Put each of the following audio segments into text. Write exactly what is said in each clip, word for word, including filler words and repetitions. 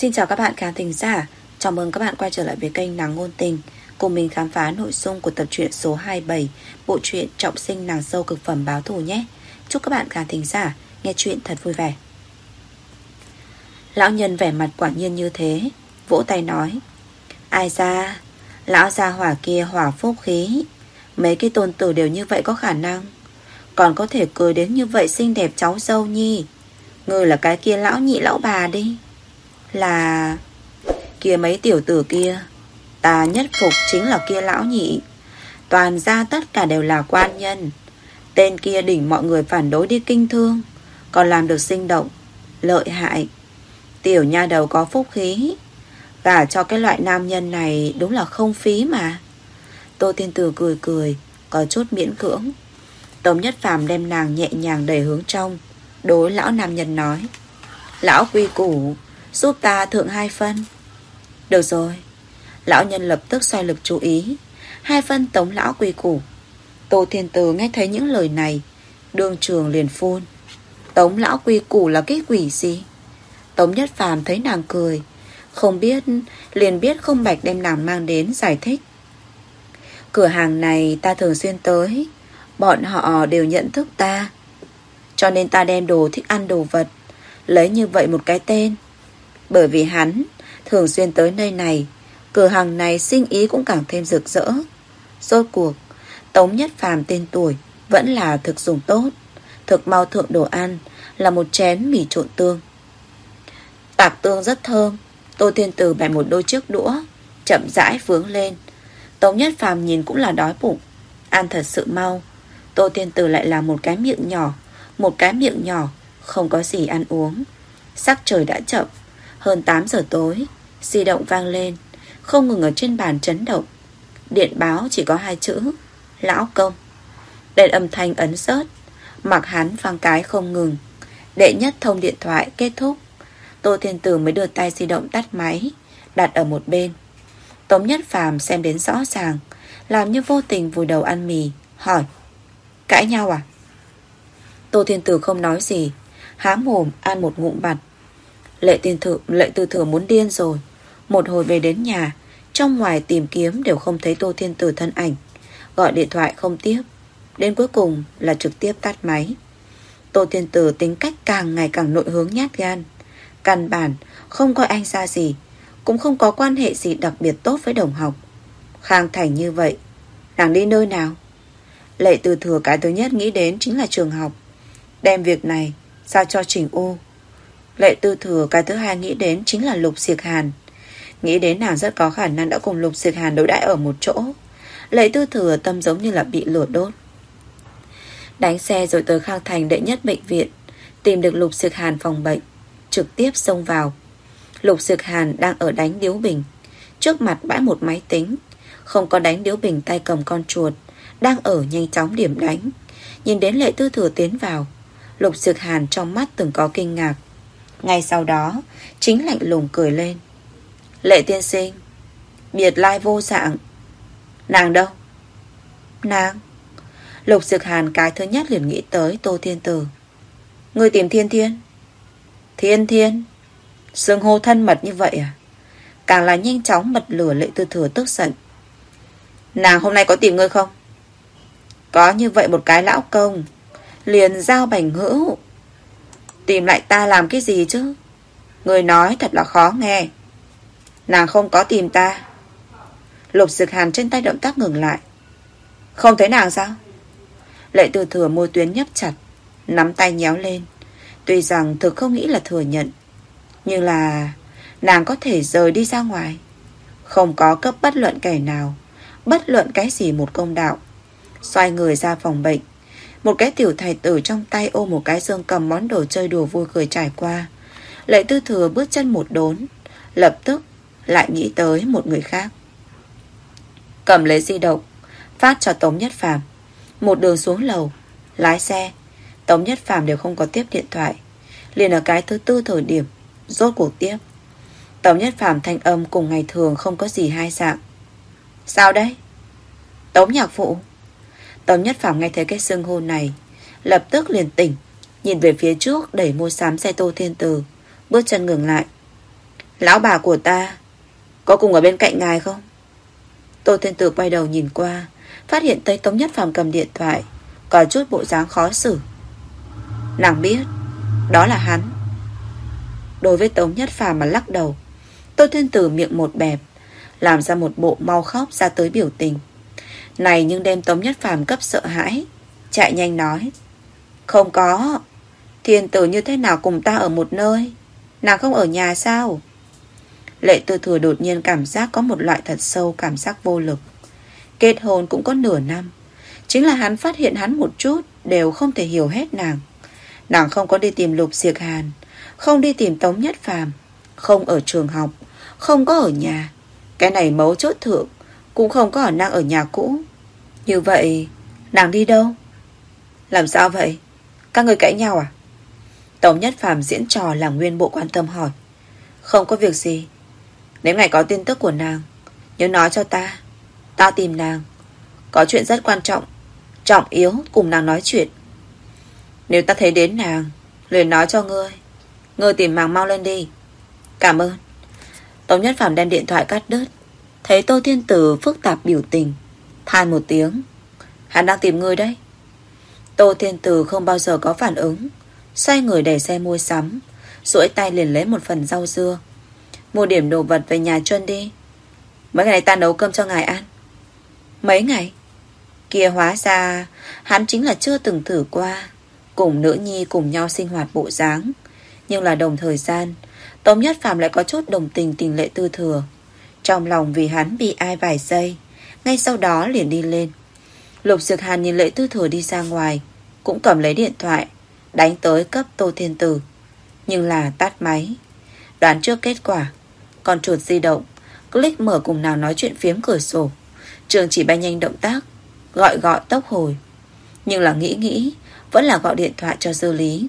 Xin chào các bạn khán thính giả. Chào mừng các bạn quay trở lại với kênh Nàng Ngôn Tình, cùng mình khám phá nội dung của tập truyện số hai mươi bảy, bộ truyện Trọng Sinh Nàng Dâu Cực Phẩm Báo Thù nhé. Chúc các bạn khán thính giả nghe chuyện thật vui vẻ. Lão nhân vẻ mặt quả nhiên như thế, vỗ tay nói: Ai ra, lão gia hỏa kia hỏa phúc khí, mấy cái tôn tử đều như vậy có khả năng, còn có thể cười đến như vậy xinh đẹp cháu dâu nhi. Ngươi là cái kia lão nhị lão bà đi. Là... kia mấy tiểu tử kia, ta nhất phục chính là kia lão nhị. Toàn ra tất cả đều là quan nhân. Tên kia đỉnh mọi người phản đối đi kinh thương, còn làm được sinh động, lợi hại. Tiểu nha đầu có phúc khí, gả cho cái loại nam nhân này đúng là không phí mà. Tô Thiên Tử cười cười, có chút miễn cưỡng. Tống Nhất Phàm đem nàng nhẹ nhàng đẩy hướng trong, đối lão nam nhân nói: Lão quy củ, giúp ta thượng hai phân. Được rồi. Lão nhân lập tức xoay lực chú ý, hai phân tống lão quy củ. Tô Thiên Tử nghe thấy những lời này, đương trường liền phun: Tống lão quy củ là cái quỷ gì? Tống Nhất Phàm thấy nàng cười, không biết, liền biết không bạch đem nàng mang đến giải thích. Cửa hàng này ta thường xuyên tới, bọn họ đều nhận thức ta, cho nên ta đem đồ thích ăn đồ vật lấy như vậy một cái tên. Bởi vì hắn thường xuyên tới nơi này, cửa hàng này sinh ý cũng càng thêm rực rỡ. Rốt cuộc Tống Nhất Phàm tên tuổi vẫn là thực dùng tốt, thực mau thượng đồ ăn là một chén mì trộn tương. Tạc tương rất thơm. Tô Thiên Tử bẻ một đôi chiếc đũa, chậm rãi vướng lên. Tống Nhất Phàm nhìn cũng là đói bụng, ăn thật sự mau. Tô Thiên Tử lại là một cái miệng nhỏ, một cái miệng nhỏ, không có gì ăn uống. Sắc trời đã chậm, hơn tám giờ tối. Di động vang lên, không ngừng ở trên bàn chấn động. Điện báo chỉ có hai chữ: Lão công. Đèn âm thanh ấn rớt, mặc hắn vang cái không ngừng. Đệ nhất thông điện thoại kết thúc, Tô Thiên Tử mới đưa tay di động tắt máy, đặt ở một bên. Tống Nhất Phàm xem đến rõ ràng, làm như vô tình vùi đầu ăn mì, hỏi: Cãi nhau à? Tô Thiên Tử không nói gì, há mồm ăn một ngụm bặt. Lệ tiên thử, Lệ Tư Thừa muốn điên rồi. Một hồi về đến nhà, trong ngoài tìm kiếm đều không thấy Tô Thiên Tử thân ảnh, gọi điện thoại không tiếp, đến cuối cùng là trực tiếp tắt máy. Tô Thiên Tử tính cách càng ngày càng nội hướng nhát gan, căn bản không coi anh ra gì, cũng không có quan hệ gì đặc biệt tốt với đồng học. Khang Thành như vậy, nàng đi nơi nào? Lệ Tư Thừa cái thứ nhất nghĩ đến chính là trường học, đem việc này giao cho Trình U. Lệ Tư Thừa cái thứ hai nghĩ đến chính là Lục Diệc Hàn, nghĩ đến nàng rất có khả năng đã cùng Lục Diệc Hàn đối đãi ở một chỗ. Lệ Tư Thừa tâm giống như là bị lửa đốt. Đánh xe rồi tới Khang Thành đệ nhất bệnh viện, tìm được Lục Diệc Hàn phòng bệnh, trực tiếp xông vào. Lục Diệc Hàn đang ở đánh điếu bình, trước mặt bãi một máy tính, không có đánh điếu bình tay cầm con chuột, đang ở nhanh chóng điểm đánh. Nhìn đến Lệ Tư Thừa tiến vào, Lục Diệc Hàn trong mắt từng có kinh ngạc, ngay sau đó chính lạnh lùng cười lên: Lệ tiên sinh, biệt lai vô dạng. Nàng đâu? Nàng? Lục Diệc Hàn cái thứ nhất liền nghĩ tới Tô Thiên Tử. Người tìm Thiên Thiên? Thiên Thiên? Xưng hô thân mật như vậy à? Càng là nhanh chóng bật lửa. Lệ Tư Thừa tức giận: Nàng hôm nay có tìm ngươi không? Có như vậy một cái lão công, liền giao bành hữu, tìm lại ta làm cái gì chứ? Người nói thật là khó nghe. Nàng không có tìm ta. Lục Diệc Hàn trên tay động tác ngừng lại. Không thấy nàng sao? Lệ Tư Thừa môi tuyến nhấp chặt, nắm tay nhéo lên. Tuy rằng thực không nghĩ là thừa nhận, nhưng là nàng có thể rời đi ra ngoài, không có cấp bất luận kẻ nào, bất luận cái gì một công đạo. Xoay người ra phòng bệnh, một cái tiểu thầy tử trong tay ôm một cái dương cầm món đồ chơi đùa vui cười trải qua. Lệ Tư Thừa bước chân một đốn, lập tức lại nghĩ tới một người khác. Cầm lấy di động, phát cho Tống Nhất Phàm. Một đường xuống lầu, lái xe, Tống Nhất Phàm đều không có tiếp điện thoại. Liền ở cái thứ tư thời điểm, rốt cuộc tiếp. Tống Nhất Phàm thanh âm cùng ngày thường không có gì hai dạng. Sao đấy? Tống nhạc phụ. Tống Nhất Phàm nghe thấy cái xưng hô này, lập tức liền tỉnh, nhìn về phía trước đẩy mua sắm xe Tô Thiên Tử, bước chân ngừng lại. Lão bà của ta có cùng ở bên cạnh ngài không? Tô Thiên Tử quay đầu nhìn qua, phát hiện thấy Tống Nhất Phàm cầm điện thoại, có chút bộ dáng khó xử. Nàng biết đó là hắn. Đối với Tống Nhất Phàm mà lắc đầu, Tô Thiên Tử miệng một bẹp, làm ra một bộ mau khóc ra tới biểu tình. Này nhưng đem Tống Nhất Phàm cấp sợ hãi, chạy nhanh nói: Không có. Thiên Tử như thế nào cùng ta ở một nơi? Nàng không ở nhà sao? Lệ Tư Thừa đột nhiên cảm giác có một loại thật sâu cảm giác vô lực. Kết hôn cũng có nửa năm, chính là hắn phát hiện hắn một chút đều không thể hiểu hết nàng. Nàng không có đi tìm Lục Diệc Hàn, không đi tìm Tống Nhất Phàm, không ở trường học, không có ở nhà. Cái này mấu chốt thượng cũng không có ở nàng ở nhà cũ. Như vậy nàng đi đâu? Làm sao vậy? Các người cãi nhau à? Tống Nhất Phàm diễn trò làm nguyên bộ quan tâm hỏi. Không có việc gì. Nếu ngày có tin tức của nàng, nhớ nói cho ta. Ta tìm nàng, có chuyện rất quan trọng, trọng yếu cùng nàng nói chuyện. Nếu ta thấy đến nàng, liền nói cho ngươi. Ngươi tìm nàng mau lên đi. Cảm ơn. Tống Nhất Phàm đem điện thoại cắt đứt. Thấy Tô Thiên Tử phức tạp biểu tình, than một tiếng. Hắn đang tìm ngươi đấy. Tô Thiên Tử không bao giờ có phản ứng, xoay người đẩy xe mua sắm, duỗi tay liền lấy một phần rau dưa. Mua điểm đồ vật về nhà Chuân đi. Mấy ngày này ta nấu cơm cho ngài ăn. Mấy ngày? Kia hóa ra hắn chính là chưa từng thử qua cùng nữ nhi cùng nhau sinh hoạt bộ dáng. Nhưng là đồng thời gian, Tống Nhất Phàm lại có chút đồng tình tình Lệ Tư Thừa. Trong lòng vì hắn bị ai vài giây, ngay sau đó liền đi lên. Lục Diệc Hàn nhìn Lệ Tư Thừa đi ra ngoài, cũng cầm lấy điện thoại, đánh tới cấp Tô Thiên Tử. Nhưng là tắt máy. Đoán trước kết quả, con chuột di động click mở cùng nào nói chuyện phiếm cửa sổ. Trường chỉ bay nhanh động tác, gọi gọi tốc hồi. Nhưng là nghĩ nghĩ, vẫn là gọi điện thoại cho Dư Lý.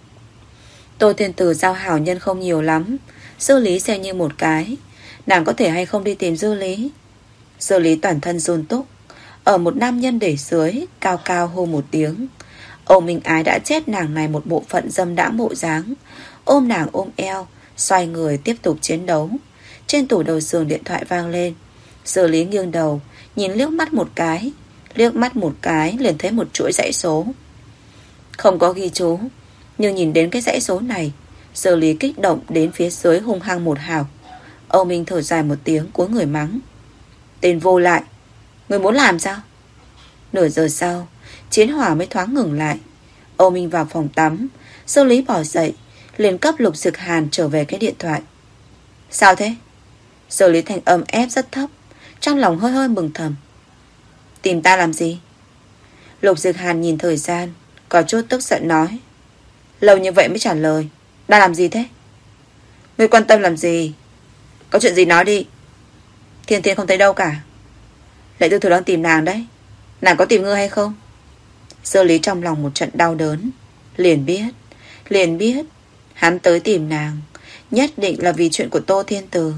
Tô Thiên Tử giao hảo nhân không nhiều lắm, Dư Lý xem như một cái. Nàng có thể hay không đi tìm Dư Lý? Dư Lý toàn thân run túc, ở một nam nhân để dưới, cao cao hô một tiếng. Âu Minh Ái đã chết nàng này một bộ phận dâm đãng bộ dáng, ôm nàng ôm eo, xoay người tiếp tục chiến đấu. Trên tủ đầu giường điện thoại vang lên. Dư Lý nghiêng đầu, nhìn liếc mắt một cái, liếc mắt một cái liền thấy một chuỗi dãy số. Không có ghi chú, nhưng nhìn đến cái dãy số này, Dư Lý kích động đến phía dưới hung hăng một hào. Âu Minh thở dài một tiếng cuối người mắng. Tên vô lại, người muốn làm sao? Nửa giờ sau, chiến hỏa mới thoáng ngừng lại. Âu Minh vào phòng tắm, Dư Lý bỏ dậy, liền cấp Lục Diệc Hàn trở về cái điện thoại. Sao thế? Dư Lý thành âm ép rất thấp, trong lòng hơi hơi mừng thầm. Tìm ta làm gì? Lục Diệc Hàn nhìn thời gian, có chút tức giận nói. Lâu như vậy mới trả lời, đang làm gì thế? Ngươi quan tâm làm gì? Có chuyện gì nói đi. Thiên Thiên không thấy đâu cả. Lệ Tư Thừa đang tìm nàng đấy. Nàng có tìm ngươi hay không? Dư Lý trong lòng một trận đau đớn. Liền biết, liền biết hắn tới tìm nàng nhất định là vì chuyện của Tô Thiên Tử.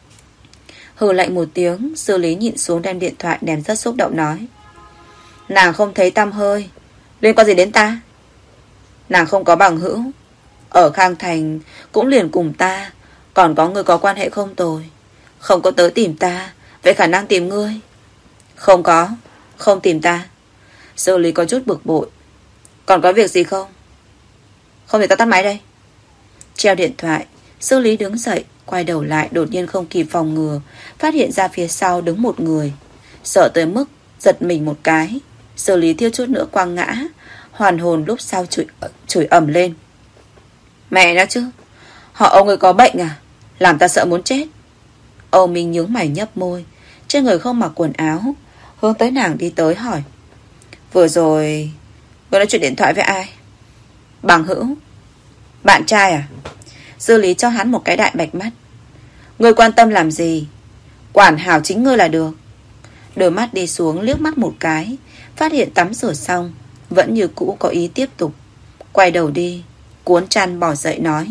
Hừ lạnh một tiếng, Dư Lý nhịn xuống đem điện thoại đem rất xúc động nói. Nàng không thấy tăm hơi, liên quan gì đến ta? Nàng không có bằng hữu, ở Khang Thành cũng liền cùng ta, còn có người có quan hệ không tồi. Không có tới tìm ta, vậy khả năng tìm ngươi. Không có, không tìm ta. Dư Lý có chút bực bội. Còn có việc gì không? Không thì ta tắt máy đây. Treo điện thoại, Dư Lý đứng dậy, quay đầu lại đột nhiên không kịp phòng ngừa, phát hiện ra phía sau đứng một người. Sợ tới mức giật mình một cái, Dư Lý thiếu chút nữa quăng ngã, hoàn hồn lúc sau chửi, chửi ầm lên. Mẹ nó chứ, họ Âu người có bệnh à? Làm ta sợ muốn chết. Âu Minh nhướng mày nhấp môi, trên người không mặc quần áo, hướng tới nàng đi tới hỏi. Vừa rồi ngươi nói chuyện điện thoại với ai? Bằng hữu. Bạn trai à? Dư Lý cho hắn một cái đại bạch mắt. Ngươi quan tâm làm gì? Quản hảo chính ngươi là được. Đôi mắt đi xuống liếc mắt một cái, phát hiện tắm rửa xong, vẫn như cũ có ý tiếp tục. Quay đầu đi, cuốn chăn bỏ dậy nói.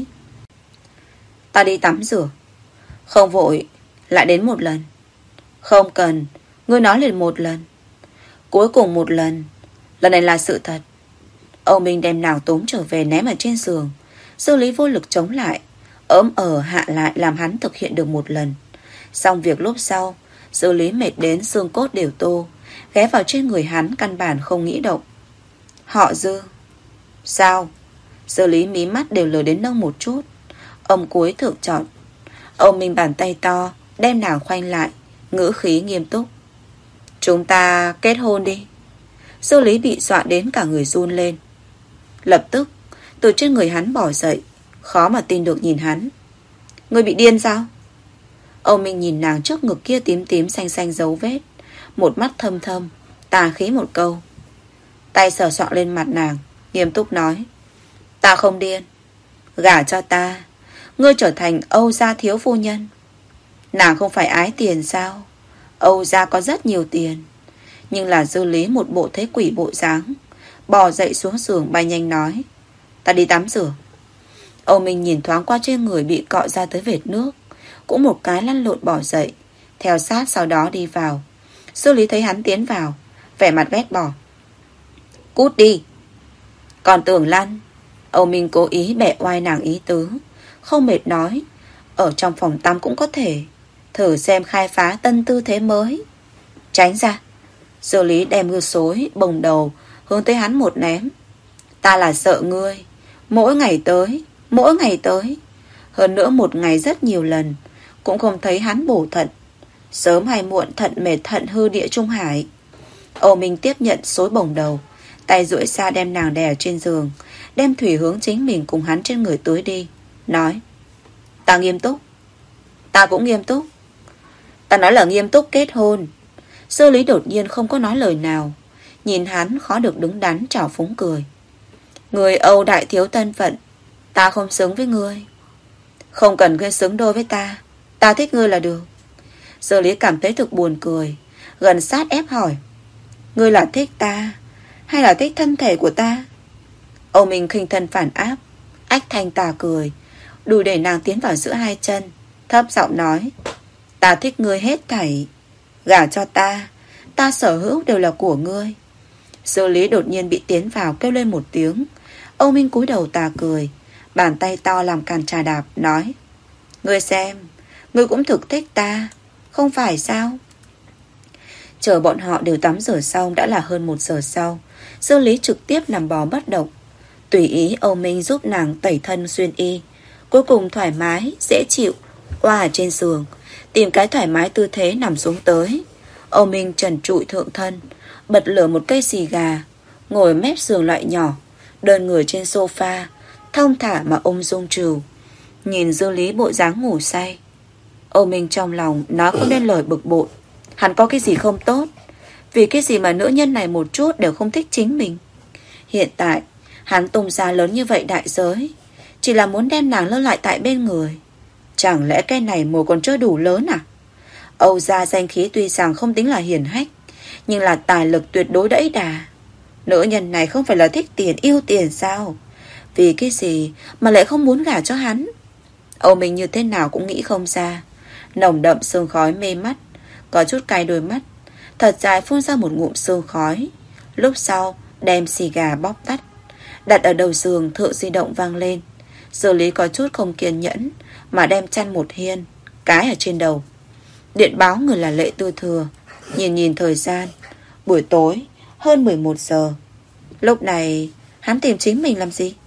Ta đi tắm rửa. Không vội, lại đến một lần. Không cần, ngươi nói liền một lần. Cuối cùng một lần. Lần này là sự thật. Âu Minh đem nàng túm trở về ném ở trên giường. Dư Lý vô lực chống lại. ỡm ở hạ lại làm hắn thực hiện được một lần. Xong việc lúc sau, Dư Lý mệt đến xương cốt đều tô, ghé vào trên người hắn căn bản không nghĩ động. Họ Dư. Sao? Dư Lý mí mắt đều lờ đến nông một chút. Ông cúi thượng trọn. Ông mình bàn tay to đem nàng khoanh lại, ngữ khí nghiêm túc. Chúng ta kết hôn đi. Dư Lý bị dọa đến cả người run lên. Lập tức từ trên người hắn bỏ dậy, khó mà tin được nhìn hắn. Ngươi bị điên sao? Ông Minh nhìn nàng trước ngực kia tím tím xanh xanh dấu vết, một mắt thâm thâm, tà khí một câu. Tay sờ soạng lên mặt nàng, nghiêm túc nói. Ta không điên. Gả cho ta, ngươi trở thành Âu gia thiếu phu nhân. Nàng không phải ái tiền sao? Âu gia có rất nhiều tiền. Nhưng là Dư Lý một bộ thế quỷ bộ dáng, bò dậy xuống giường bay nhanh nói. Ta đi tắm rửa. Âu Minh nhìn thoáng qua trên người bị cọ ra tới vệt nước, cũng một cái lăn lộn bỏ dậy, theo sát sau đó đi vào. Dư Lý thấy hắn tiến vào, vẻ mặt ghét bỏ. Cút đi. Còn tưởng lăn. Âu Minh cố ý bẻ oai nàng ý tứ, không mệt nói. Ở trong phòng tắm cũng có thể thử xem khai phá tân tư thế mới. Tránh ra. Dư Lý đem ngư xối bồng đầu hướng tới hắn một ném. Ta là sợ ngươi. Mỗi ngày tới, mỗi ngày tới. Hơn nữa một ngày rất nhiều lần, cũng không thấy hắn bổ thận. Sớm hay muộn thận mệt thận hư địa trung hải. Âu Minh tiếp nhận xối bồng đầu, tay duỗi xa đem nàng đè trên giường, đem thủy hướng chính mình cùng hắn trên người tưới đi. Nói. Ta nghiêm túc. Ta cũng nghiêm túc. Ta nói là nghiêm túc kết hôn. Dư Lý đột nhiên không có nói lời nào, nhìn hắn khó được đứng đắn trào phúng cười. Người Âu đại thiếu thân phận, ta không xứng với ngươi. Không cần ngươi xứng đôi với ta, ta thích ngươi là được. Dư Lý cảm thấy thực buồn cười, gần sát ép hỏi. Ngươi là thích ta hay là thích thân thể của ta? Âu Minh khinh thân phản áp, ách thanh tà cười, đùi đẩy nàng tiến vào giữa hai chân, thấp giọng nói. Ta thích ngươi hết thảy. Gả cho ta, ta sở hữu đều là của ngươi. Dư Lý đột nhiên bị tiến vào kêu lên một tiếng. Âu Minh cúi đầu tà cười, bàn tay to làm càn trà đạp, nói. Ngươi xem, ngươi cũng thực thích ta, không phải sao? Chờ bọn họ đều tắm rửa xong đã là hơn một giờ sau. Dư Lý trực tiếp nằm bò bất động, tùy ý Âu Minh giúp nàng tẩy thân xuyên y. Cuối cùng thoải mái, dễ chịu, oa ở trên giường, tìm cái thoải mái tư thế nằm xuống tới. Âu Minh trần trụi thượng thân, bật lửa một cây xì gà, ngồi mép giường loại nhỏ, đơn người trên sofa, thông thả mà ung dung trừu. Nhìn Dư Lý bộ dáng ngủ say, Âu Minh trong lòng nói không nên lời bực bội. Hắn có cái gì không tốt? Vì cái gì mà nữ nhân này một chút đều không thích chính mình? Hiện tại hắn tung ra lớn như vậy đại giới, chỉ là muốn đem nàng lưu lại tại bên người. Chẳng lẽ cái này mồi còn chưa đủ lớn à? Âu gia danh khí tuy rằng không tính là hiển hách, nhưng là tài lực tuyệt đối đẫy đà. Nữ nhân này không phải là thích tiền yêu tiền sao? Vì cái gì mà lại không muốn gả cho hắn? Âu Minh như thế nào cũng nghĩ không ra. Nồng đậm sương khói mê mắt, có chút cay đôi mắt, thật dài phun ra một ngụm sương khói. Lúc sau đem xì gà bóp tắt, đặt ở đầu giường. Thợ di động vang lên. Dư Lý có chút không kiên nhẫn mà đem chăn một hiên cái ở trên đầu. Điện báo người là Lệ Tư Thừa. Nhìn nhìn thời gian, buổi tối hơn mười một giờ. Lúc này hắn tìm chính mình làm gì?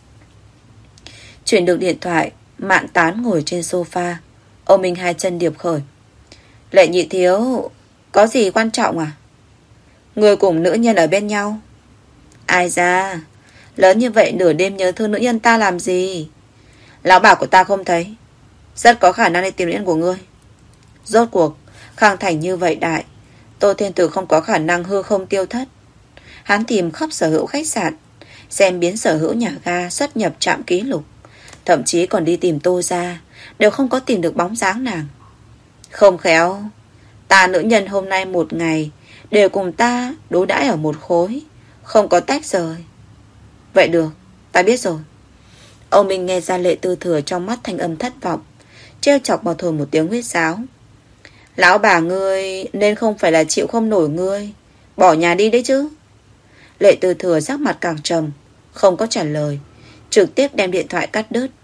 Chuyển được điện thoại, Mạn Tán ngồi trên sofa. Âu Minh hai chân điệp khởi. Lệ nhị thiếu, có gì quan trọng à? Người cùng nữ nhân ở bên nhau. Ai ra, lớn như vậy nửa đêm nhớ thương nữ nhân ta làm gì? Lão bà của ta không thấy, rất có khả năng đi tìm nữ nhân của ngươi. Rốt cuộc Khang Thành như vậy đại, Tô Thiên Tử không có khả năng hư không tiêu thất. Hắn tìm khắp sở hữu khách sạn, xem biến sở hữu nhà ga, xuất nhập trạm ký lục, thậm chí còn đi tìm Tô gia, đều không có tìm được bóng dáng nàng. Không khéo ta nữ nhân hôm nay một ngày đều cùng ta đối đãi ở một khối, không có tách rời. Vậy được, ta biết rồi. Âu Minh nghe ra Lệ Tư Thừa trong mắt thanh âm thất vọng, trêu chọc vào thổi một tiếng huyết sáo. Lão bà ngươi nên không phải là chịu không nổi ngươi, bỏ nhà đi đấy chứ. Lệ Tư Thừa sắc mặt càng trầm, không có trả lời, trực tiếp đem điện thoại cắt đứt.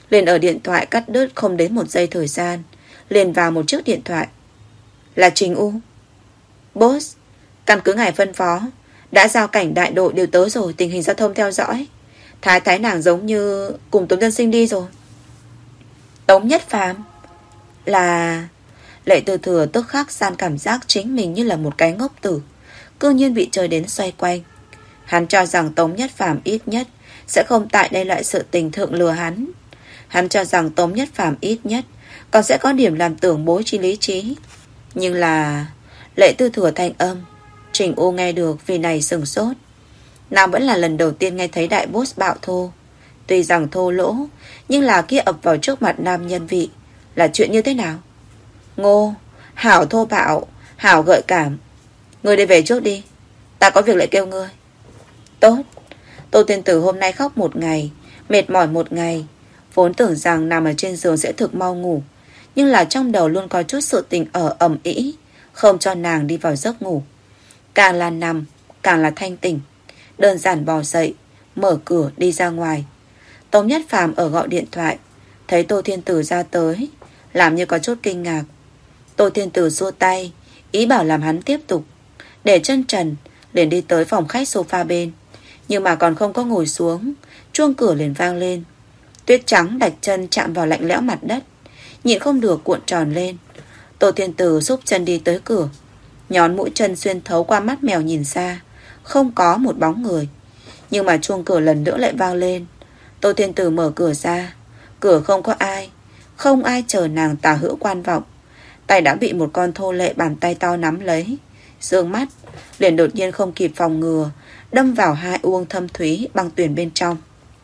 Liền ở điện thoại cắt đứt không đến một giây thời gian, liền vào một chiếc điện thoại. Là Trình U. Boss, căn cứ ngài phân phó, đã giao cảnh đại đội đều tới rồi, tình hình giao thông theo dõi. Thái thái nàng giống như cùng Tống Tân Sinh đi rồi. Tống Nhất Phàm là... Lệ Tư Thừa tức khắc san cảm giác chính mình như là một cái ngốc tử, cư nhiên bị chơi đến xoay quanh. Hắn cho rằng Tống Nhất Phàm ít nhất sẽ không tại đây loại sự tình thượng lừa hắn. Hắn cho rằng Tống Nhất Phàm ít nhất còn sẽ có điểm làm tưởng bối trí lý trí. Nhưng là... Lệ Tư Thừa thanh âm Trình U nghe được vì này sừng sốt. Nàng vẫn là lần đầu tiên nghe thấy đại boss bạo thô. Tuy rằng thô lỗ, nhưng là kia ập vào trước mặt nam nhân vị. Là chuyện như thế nào? Ngô, hảo thô bạo, hảo gợi cảm. Ngươi đi về trước đi, ta có việc lại kêu ngươi. Tốt. Tô Tiên Tử hôm nay khóc một ngày, mệt mỏi một ngày. Vốn tưởng rằng nằm ở trên giường sẽ thực mau ngủ, nhưng là trong đầu luôn có chút sự tình ở ầm ĩ, không cho nàng đi vào giấc ngủ. Càng là nằm, càng là thanh tỉnh. Đơn giản bò dậy, mở cửa đi ra ngoài. Tống Nhất Phàm ở gọi điện thoại, thấy Tô Thiên Tử ra tới, làm như có chút kinh ngạc. Tô Thiên Tử xua tay, ý bảo làm hắn tiếp tục. Để chân trần, liền đi tới phòng khách sofa bên. Nhưng mà còn không có ngồi xuống, chuông cửa liền vang lên. Tuyết trắng đạch chân chạm vào lạnh lẽo mặt đất, nhịn không được cuộn tròn lên. Tô Thiên Tử xúc chân đi tới cửa, nhón mũi chân xuyên thấu qua mắt mèo nhìn xa, không có một bóng người. Nhưng mà chuông cửa lần nữa lại vang lên. Tô Thiên Tử mở cửa ra, cửa không có ai, không ai chờ nàng tả hữu quan vọng. Tay đã bị một con thô lệ bàn tay to nắm lấy, dương mắt liền đột nhiên không kịp phòng ngừa, đâm vào hai uông thâm thúy băng tuyền bên trong.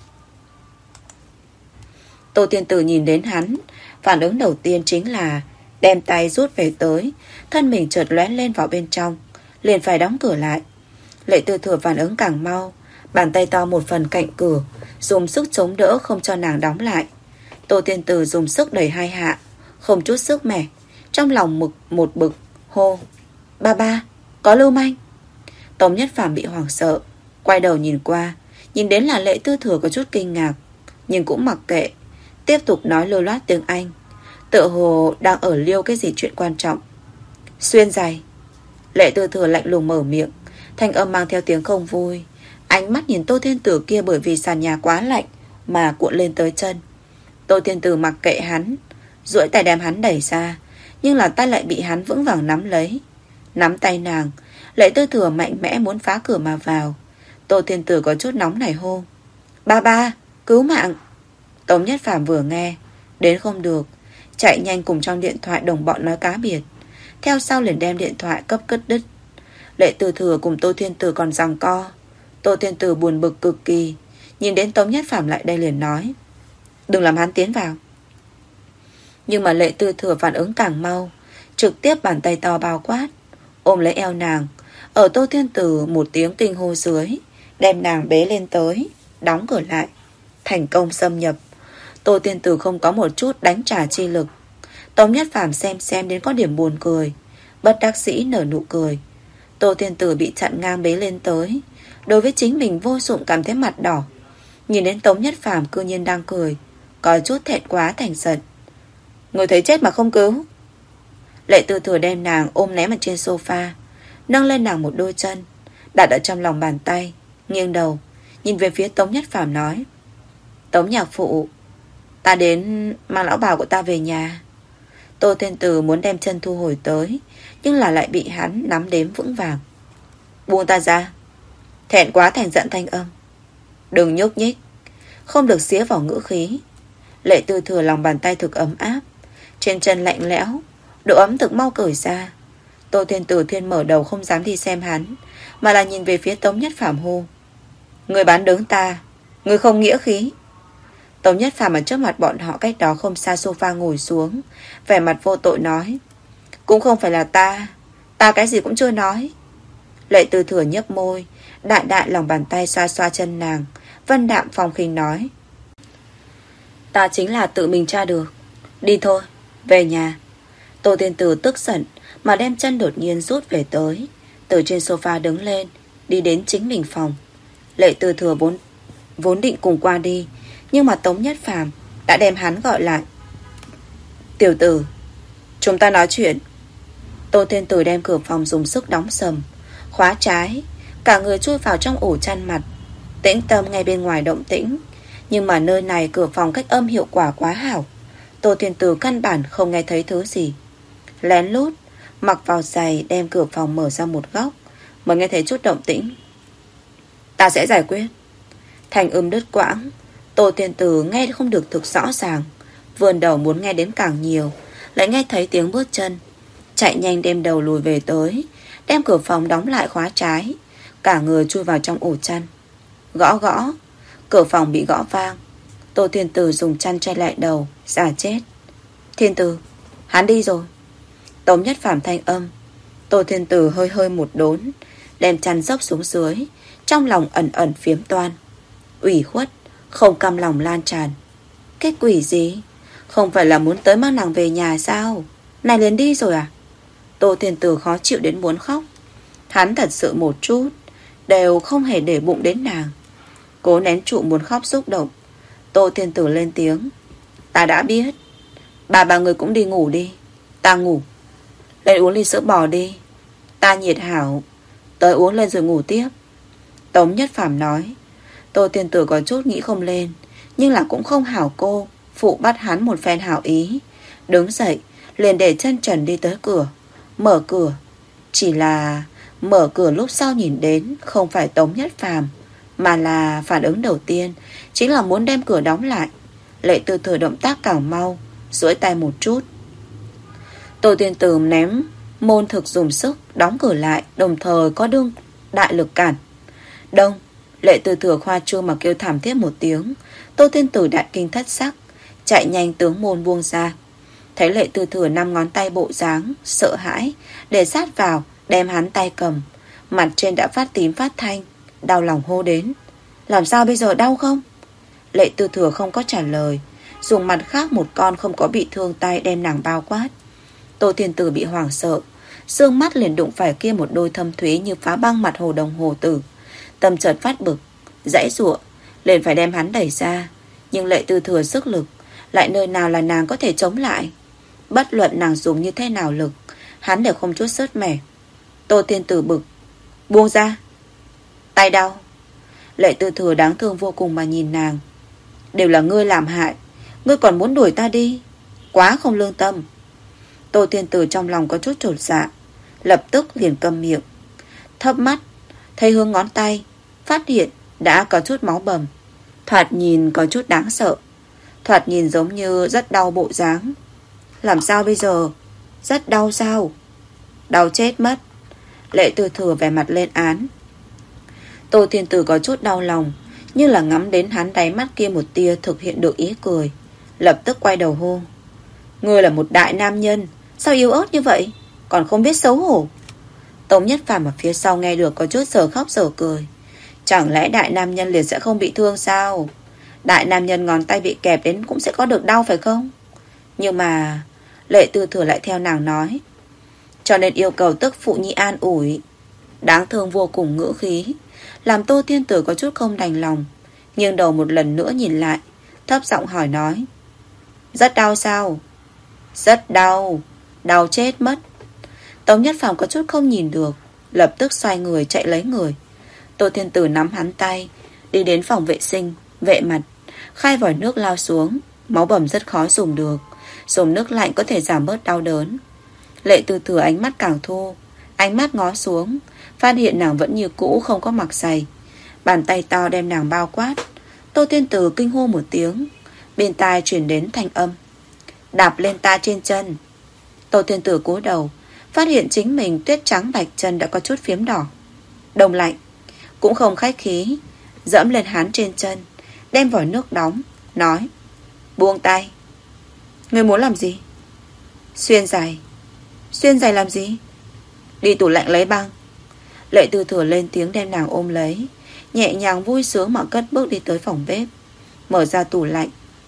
Tô Thiên Tử nhìn đến hắn, phản ứng đầu tiên chính là đem tay rút về tới, thân mình chợt lóe lên vào bên trong, liền phải đóng cửa lại. Lệ Tư Thừa phản ứng càng mau, bàn tay to một phần cạnh cửa, dùng sức chống đỡ không cho nàng đóng lại. Tô Thiên Tử dùng sức đẩy hai hạ, không chút sức mẻ, trong lòng mực một bực, hô: Ba ba, có lưu manh. Tống Nhất Phàm bị hoảng sợ, quay đầu nhìn qua, nhìn đến là Lệ Tư Thừa có chút kinh ngạc, nhưng cũng mặc kệ, tiếp tục nói lưu loát tiếng Anh, tựa hồ đang ở liêu cái gì chuyện quan trọng. Xuyên giày. Lệ Tư Thừa lạnh lùng mở miệng, thanh âm mang theo tiếng không vui. Ánh mắt nhìn Tô Thiên Tử kia bởi vì sàn nhà quá lạnh mà cuộn lên tới chân. Tô Thiên Tử mặc kệ hắn, duỗi tay đem hắn đẩy ra, nhưng là tay lại bị hắn vững vàng nắm lấy. Nắm tay nàng, Lệ Tư Thừa mạnh mẽ muốn phá cửa mà vào. Tô Thiên Tử có chút nóng nảy hô: Ba ba, cứu mạng. Tống Nhất Phàm vừa nghe đến không được, chạy nhanh cùng trong điện thoại đồng bọn nói cá biệt, theo sau liền đem điện thoại cấp cất đứt. Lệ Tư Thừa cùng Tô Thiên Tử còn giằng co. Tô Thiên Tử buồn bực cực kỳ, nhìn đến Tống Nhất Phàm lại đây liền nói: Đừng làm hắn tiến vào. Nhưng mà Lệ Tư Thừa phản ứng càng mau, trực tiếp bàn tay to bao quát, ôm lấy eo nàng, ở Tô Thiên Tử một tiếng kinh hô dưới, đem nàng bế lên tới, đóng cửa lại. Thành công xâm nhập. Tô Thiên Tử không có một chút đánh trả chi lực. Tống Nhất Phàm xem xem đến có điểm buồn cười, bất đắc dĩ nở nụ cười. Tô Thiên Tử bị chặn ngang bế lên tới, đối với chính mình vô dụng cảm thấy mặt đỏ. Nhìn đến Tống Nhất Phàm cư nhiên đang cười, có chút thẹn quá thành giận. Người thấy chết mà không cứu. Lệ Tư Thừa đem nàng ôm ném ở trên sofa, nâng lên nàng một đôi chân, đặt ở trong lòng bàn tay, nghiêng đầu nhìn về phía Tống Nhất Phàm nói: Tống nhạc phụ, ta đến mang lão bà của ta về nhà. Tô Thiên Tử muốn đem chân thu hồi tới, nhưng là lại bị hắn nắm đếm vững vàng. Buông ta ra. Thẹn quá thành giận thanh âm: Đừng nhúc nhích. Không được xía vào ngữ khí. Lệ Tư Thừa lòng bàn tay thực ấm áp, trên chân lạnh lẽo, độ ấm thực mau cởi ra. Tô Thiên Tử thiên mở đầu không dám đi xem hắn, mà là nhìn về phía Tống Nhất Phàm hô: Người bán đứng ta, người không nghĩa khí. Tống Nhất Phàm ở trước mặt bọn họ cách đó không xa sofa ngồi xuống, vẻ mặt vô tội nói: Cũng không phải là ta, ta cái gì cũng chưa nói. Lệ Tư Thừa nhấp môi, đại đại lòng bàn tay xoa xoa chân nàng, vân đạm phong khinh nói: Ta chính là tự mình tra được. Đi thôi, về nhà. Tô Thiên Tử tức giận mà đem chân đột nhiên rút về tới, từ trên sofa đứng lên, đi đến chính mình phòng. Lệ Tư Thừa vốn vốn định cùng qua đi, nhưng mà Tống Nhất Phàm đã đem hắn gọi lại. Tiểu tử, chúng ta nói chuyện. Tô Thiên Tử đem cửa phòng dùng sức đóng sầm, khóa trái, cả người chui vào trong ổ chăn mặt, tĩnh tâm ngay bên ngoài động tĩnh. Nhưng mà nơi này cửa phòng cách âm hiệu quả quá hảo, Tô Thiên Tử căn bản không nghe thấy thứ gì. Lén lút mặc vào giày đem cửa phòng mở ra một góc, mới nghe thấy chút động tĩnh. Ta sẽ giải quyết. Thành âm đứt quãng, Tô Thiên Tử nghe không được thực rõ ràng, vươn đầu muốn nghe đến càng nhiều, lại nghe thấy tiếng bước chân, chạy nhanh đem đầu lùi về tới, đem cửa phòng đóng lại khóa trái, cả người chui vào trong ổ chăn. Gõ gõ, cửa phòng bị gõ vang. Tô Thiên Tử dùng chăn che lại đầu, giả chết. Thiên Tử, hắn đi rồi. Tống Nhất Phàm thanh âm. Tô Thiên Tử hơi hơi một đốn, đem chăn dốc xuống dưới, trong lòng ẩn ẩn phiếm toan. Ủy khuất, không cam lòng lan tràn. Cái quỷ gì? Không phải là muốn tới mang nàng về nhà sao? Này liền đi rồi à? Tô Thiên Tử khó chịu đến muốn khóc. Hắn thật sự một chút đều không hề để bụng đến nàng. Cố nén trụ muốn khóc xúc động, Tô Thiên Tử lên tiếng. Ta đã biết. Bà bà người cũng đi ngủ đi. Ta ngủ. Lên uống ly sữa bò đi. Ta nhiệt hảo. Tới uống lên rồi ngủ tiếp. Tống Nhất Phàm nói. Tô Thiên Tử có chút nghĩ không lên, nhưng là cũng không hảo cô phụ bắt hắn một phen hảo ý. Đứng dậy liền để chân trần đi tới cửa, mở cửa. Chỉ là mở cửa lúc sau nhìn đến không phải Tống Nhất Phàm, mà là phản ứng đầu tiên chính là muốn đem cửa đóng lại. Lệ Tư Thừa động tác càng mau, duỗi tay một chút. Tô Thiên Tử ném môn thực dùng sức đóng cửa lại, đồng thời có đương đại lực cản. Đông. Lệ Tư Thừa khoa trương mà kêu thảm thiết một tiếng. Tô Thiên Tử đại kinh thất sắc, chạy nhanh tướng môn buông ra. Thấy Lệ Tư Thừa năm ngón tay bộ dáng sợ hãi, để sát vào đem hắn tay cầm, mặt trên đã phát tím phát thanh, đau lòng hô đến. Làm sao bây giờ, đau không? Lệ Tư Thừa không có trả lời, dùng mặt khác một con không có bị thương tay đem nàng bao quát. Tô Thiên Tử bị hoảng sợ, sương mắt liền đụng phải kia một đôi thâm thúy như phá băng mặt hồ đồng hồ tử. Tâm chợt phát bực, giãy giụa, liền phải đem hắn đẩy ra. Nhưng Lệ Tư Thừa sức lực lại nơi nào là nàng có thể chống lại. Bất luận nàng dùng như thế nào lực, hắn đều không chút sứt mẻ. Tô Thiên Tử bực, buông ra. Tay đau. Lệ Tư Thừa đáng thương vô cùng mà nhìn nàng. Đều là ngươi làm hại, ngươi còn muốn đuổi ta đi, quá không lương tâm. Tô Thiên Tử trong lòng có chút chột dạ, lập tức liền câm miệng. Thấp mắt thấy hướng ngón tay, phát hiện đã có chút máu bầm. Thoạt nhìn có chút đáng sợ, thoạt nhìn giống như rất đau bộ dáng. Làm sao bây giờ? Rất đau sao? Đau chết mất. Lệ Tư Thừa vẻ mặt lên án. Tô Thiên Tử có chút đau lòng, như là ngắm đến hắn đáy mắt kia một tia thực hiện được ý cười, lập tức quay đầu hô. Ngươi là một đại nam nhân, sao yếu ớt như vậy, còn không biết xấu hổ. Tống Nhất Phàm ở phía sau nghe được có chút giờ khóc giờ cười. Chẳng lẽ đại nam nhân liền sẽ không bị thương sao? Đại nam nhân ngón tay bị kẹp đến cũng sẽ có được đau phải không? Nhưng mà Lệ Tư Thừa lại theo nàng nói, cho nên yêu cầu tức phụ nhi an ủi. Đáng thương vô cùng ngữ khí, làm Tô Thiên Tử có chút không đành lòng, nghiêng đầu một lần nữa nhìn lại, thấp giọng hỏi nói. Rất đau sao? Rất đau. Đau chết mất. Tống Nhất Phàm có chút không nhìn được, lập tức xoay người chạy lấy người. Tô Thiên Tử nắm hắn tay, đi đến phòng vệ sinh, vệ mặt, khai vòi nước lao xuống. Máu bầm rất khó dùng được, dùng nước lạnh có thể giảm bớt đau đớn. Lệ Tư Thừa ánh mắt càng thô, ánh mắt ngó xuống, phát hiện nàng vẫn như cũ không có mặc giày. Bàn tay to đem nàng bao quát. Tô Thiên Tử kinh hô một tiếng, bên tai truyền đến thanh âm. Đạp lên ta trên chân. Tô Thiên Tử cúi đầu, phát hiện chính mình tuyết trắng bạch chân đã có chút phiếm đỏ. Đông lạnh, cũng không khách khí, dẫm lên hắn trên chân, đem vòi nước đóng, nói. Buông tay. Ngươi muốn làm gì? Xuyên giày. Xuyên giày làm gì? Đi tủ lạnh lấy băng. Lệ Tư Thừa lên tiếng đem nàng ôm lấy, nhẹ nhàng vui sướng mà cất bước đi tới phòng bếp, mở ra tủ lạnh.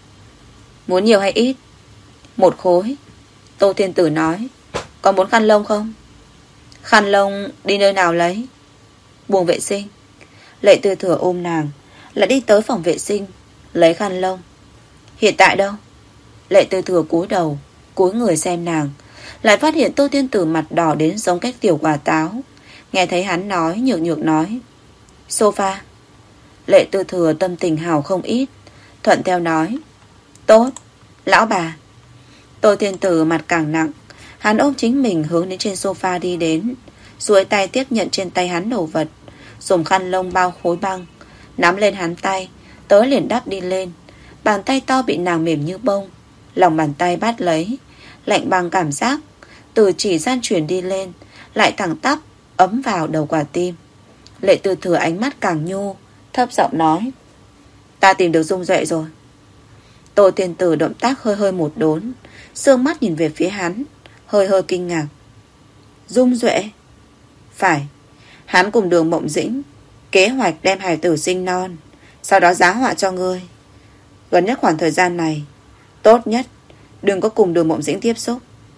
Muốn nhiều hay ít? Một khối. Tô Thiên Tử nói. Có muốn khăn lông không? Khăn lông đi nơi nào lấy? Buồng vệ sinh. Lệ Tư Thừa ôm nàng, lại đi tới phòng vệ sinh lấy khăn lông. Hiện tại đâu? Lệ Tư Thừa cúi đầu, cúi người xem nàng, lại phát hiện Tô Tiên Tử mặt đỏ đến giống cách tiểu quả táo. Nghe thấy hắn nói, nhược nhược nói, sofa. Lệ Tư Thừa tâm tình hào không ít, thuận theo nói, tốt, lão bà. Tô Tiên Tử mặt càng nặng, hắn ôm chính mình hướng đến trên sofa đi đến, duỗi tay tiếp nhận trên tay hắn đồ vật, dùng khăn lông bao khối băng, nắm lên hắn tay, tớ liền đắp đi lên. Bàn tay to bị nàng mềm như bông, lòng bàn tay bắt lấy, lạnh băng cảm giác từ chỉ gian chuyển đi lên, lại thẳng tắp ấm vào đầu quả tim. Lệ Tư Thừa ánh mắt càng nhu, thấp giọng nói, ta tìm được Dung Duệ rồi. Tô Tiên Tử động tác hơi hơi một đốn, sương mắt nhìn về phía hắn, hơi hơi kinh ngạc. Dung Duệ? Phải, hắn cùng Đường Mộng Dĩnh kế hoạch đem hài tử sinh non, sau đó giá họa cho ngươi. Gần nhất khoảng thời gian này, tốt nhất đừng có cùng Đường Mộng Dĩnh tiếp xúc.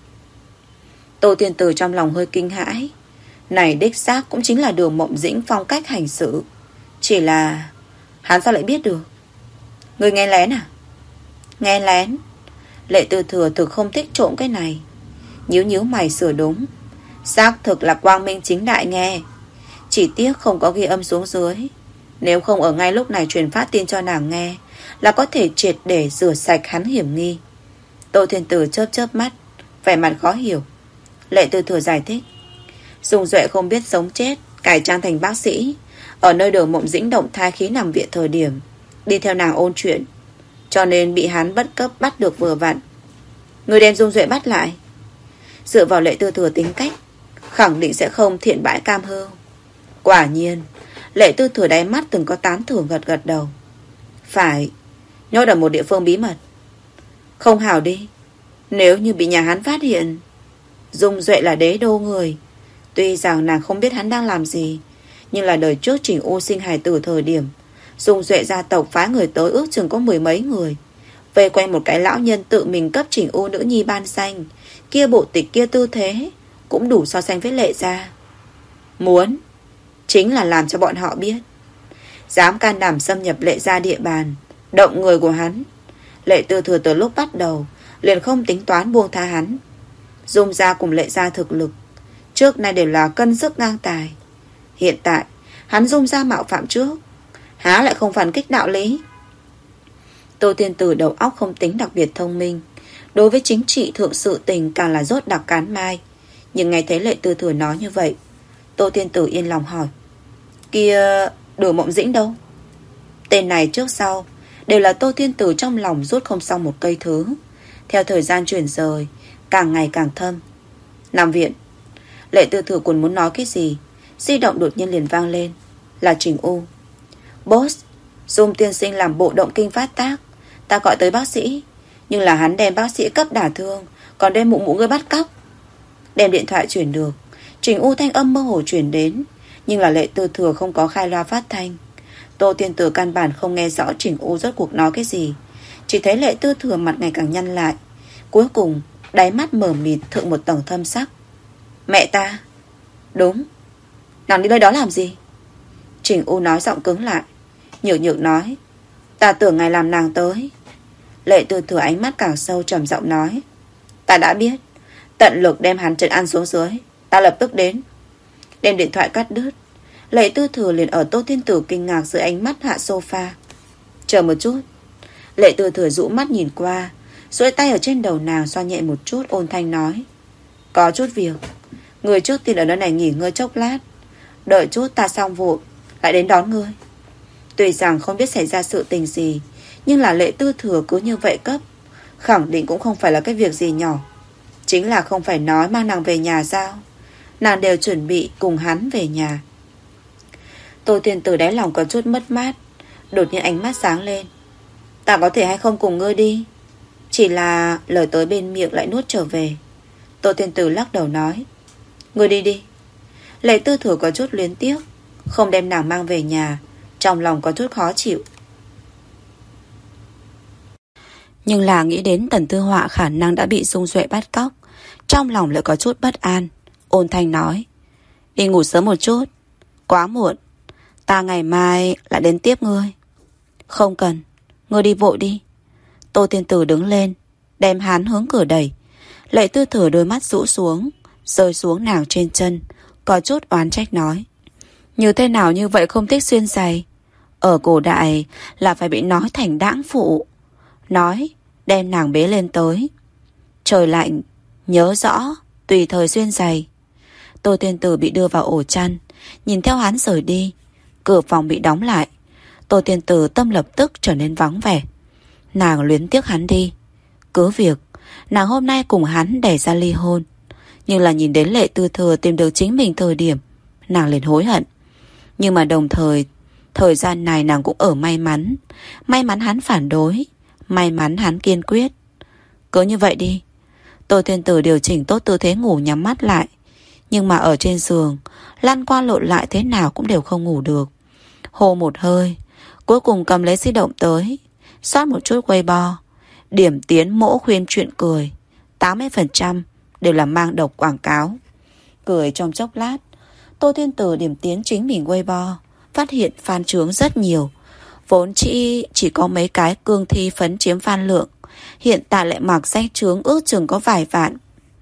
Tô Tiên Tử trong lòng hơi kinh hãi. Này đích xác cũng chính là Đường Mộng Dĩnh phong cách hành xử. Chỉ là hắn sao lại biết được? Ngươi nghe lén à? Nghe lén. Lệ Tư Thừa thực không thích trộm cái này, nhíu nhíu mày sửa đúng. Xác thực là quang minh chính đại nghe, chỉ tiếc không có ghi âm xuống dưới. Nếu không ở ngay lúc này truyền phát tin cho nàng nghe, là có thể triệt để rửa sạch hắn hiểm nghi. Tô Thiên Tử chớp chớp mắt, vẻ mặt khó hiểu. Lệ Tư Thừa giải thích, Dung Duệ không biết sống chết, cải trang thành bác sĩ, ở nơi Đường Mộng Dĩnh động thai khí nằm viện thời điểm đi theo nàng ôn chuyện, cho nên bị hắn bất cấp bắt được vừa vặn. Người đem Dung Duệ bắt lại. Dựa vào Lệ Tư Thừa tính cách, khẳng định sẽ không thiện bãi cam hưu. Quả nhiên, Lệ Tư Thừa đáy mắt từng có tán thưởng, gật gật đầu. Phải, nhốt ở một địa phương bí mật. Không hảo đi, nếu như bị nhà hắn phát hiện. Dung Duệ là đế đô người, tuy rằng nàng không biết hắn đang làm gì, nhưng là đời trước Trình U sinh hài tử thời điểm, Dung Duệ gia tộc phái người tới ước chừng có mười mấy người, vây quanh một cái lão nhân tự mình cấp Trình U nữ nhi ban danh. Kia bộ tịch kia tư thế cũng đủ so sánh với Lệ gia. Muốn chính là làm cho bọn họ biết, dám can đảm xâm nhập Lệ gia địa bàn, động người của hắn. Lệ Tư Thừa từ lúc bắt đầu liền không tính toán buông tha hắn. Dung gia cùng Lệ gia thực lực trước nay đều là cân sức ngang tài. Hiện tại hắn Dung gia mạo phạm trước, há lại không phản kích đạo lý. Tô Tiên Tử đầu óc không tính đặc biệt thông minh, đối với chính trị thượng sự tình càng là rốt đặc cán mai. Nhưng nghe thấy Lệ Tư Thừa nói như vậy, Tô Tiên Tử yên lòng hỏi, kia Đường Mộng Dĩnh đâu? Tên này trước sau đều là Tô Tiên Tử trong lòng rút không xong một cây thứ. Theo thời gian chuyển rời, càng ngày càng thâm. Nằm viện. Lệ Tư Thừa còn muốn nói cái gì, di động đột nhiên liền vang lên. Là Trình U. Boss, Dung tiên sinh làm bộ động kinh phát tác, ta gọi tới bác sĩ, nhưng là hắn đem bác sĩ cấp đả thương, còn đem mụ mụ ngươi bắt cóc. Đem điện thoại chuyển được, Trình U thanh âm mơ hồ chuyển đến, nhưng là Lệ Tư Thừa không có khai loa phát thanh. Tô Tiên Tử căn bản không nghe rõ Trình U rốt cuộc nói cái gì, chỉ thấy Lệ Tư Thừa mặt ngày càng nhăn lại, cuối cùng đáy mắt mở mịt thượng một tầng thâm sắc. Mẹ ta? Đúng. Nàng đi nơi đó làm gì? Trình U nói giọng cứng lại. Nhược nhược nói, ta tưởng ngài làm nàng tới. Lệ Tư Thừa ánh mắt càng sâu, trầm giọng nói, ta đã biết, tận lực đem hắn trấn an xuống dưới, ta lập tức đến. Đem điện thoại cắt đứt, Lệ Tư Thừa liền ở Tô Thiên Tử kinh ngạc dưới ánh mắt hạ sofa. Chờ một chút. Lệ Tư Thừa dụ mắt nhìn qua, duỗi tay ở trên đầu nàng xoa nhẹ một chút, ôn thanh nói, có chút việc, người trước tiên ở nơi này nghỉ ngơi chốc lát, đợi chút ta xong vụ lại đến đón ngươi. Tuy rằng không biết xảy ra sự tình gì, nhưng là Lệ Tư Thừa cứ như vậy cấp, khẳng định cũng không phải là cái việc gì nhỏ. Chính là không phải nói mang nàng về nhà sao? Nàng đều chuẩn bị cùng hắn về nhà. Tô Tiên Tử đáy lòng có chút mất mát, đột nhiên ánh mắt sáng lên. Ta có thể hay không cùng ngươi đi? Chỉ là lời tới bên miệng lại nuốt trở về. Tô Tiên Tử lắc đầu nói, ngươi đi đi. Lệ Tư Thừa có chút luyến tiếc, không đem nàng mang về nhà, trong lòng có chút khó chịu. Nhưng là nghĩ đến Tần Tư Họa khả năng đã bị Dung Duệ bắt cóc, trong lòng lại có chút bất an. Ôn thanh nói, đi ngủ sớm một chút, quá muộn, ta ngày mai lại đến tiếp ngươi. Không cần, ngươi đi vội đi. Tô Tiên Tử đứng lên, đem hắn hướng cửa đẩy. Lệ Tư Thừa đôi mắt rũ xuống, rơi xuống nàng trên chân, có chút oán trách nói: như thế nào như vậy không thích xuyên giày? Ở cổ đại là phải bị nói thành đãng phụ. Nói, đem nàng bế lên tới. Trời lạnh, nhớ rõ, tùy thời xuyên giày. Tô Tiên Tử bị đưa vào ổ chăn, nhìn theo hắn rời đi. Cửa phòng bị đóng lại. Tô Tiên Tử tâm lập tức trở nên vắng vẻ. Nàng luyến tiếc hắn đi. Cứ việc nàng hôm nay cùng hắn đẩy ra ly hôn, nhưng là nhìn đến Lệ Tư Thừa tìm được chính mình thời điểm, nàng liền hối hận. Nhưng mà đồng thời, thời gian này nàng cũng ở may mắn. May mắn hắn phản đối, may mắn hắn kiên quyết. Cứ như vậy đi. Tô Thiên Tử điều chỉnh tốt tư thế ngủ, nhắm mắt lại. Nhưng mà ở trên giường, lăn qua lộn lại thế nào cũng đều không ngủ được. Hô một hơi, cuối cùng cầm lấy di động tới, soát một chút Weibo. Điểm tiến mỗ khuyên chuyện cười, tám mươi phần trăm đều là mang độc quảng cáo. Cười trong chốc lát, Tô Thiên Tử điểm tiến chính mình Weibo, phát hiện fan trướng rất nhiều. Vốn chỉ chỉ có mấy cái cương thi phấn chiếm fan lượng, hiện tại lại mặc danh trướng ước chừng có vài vạn.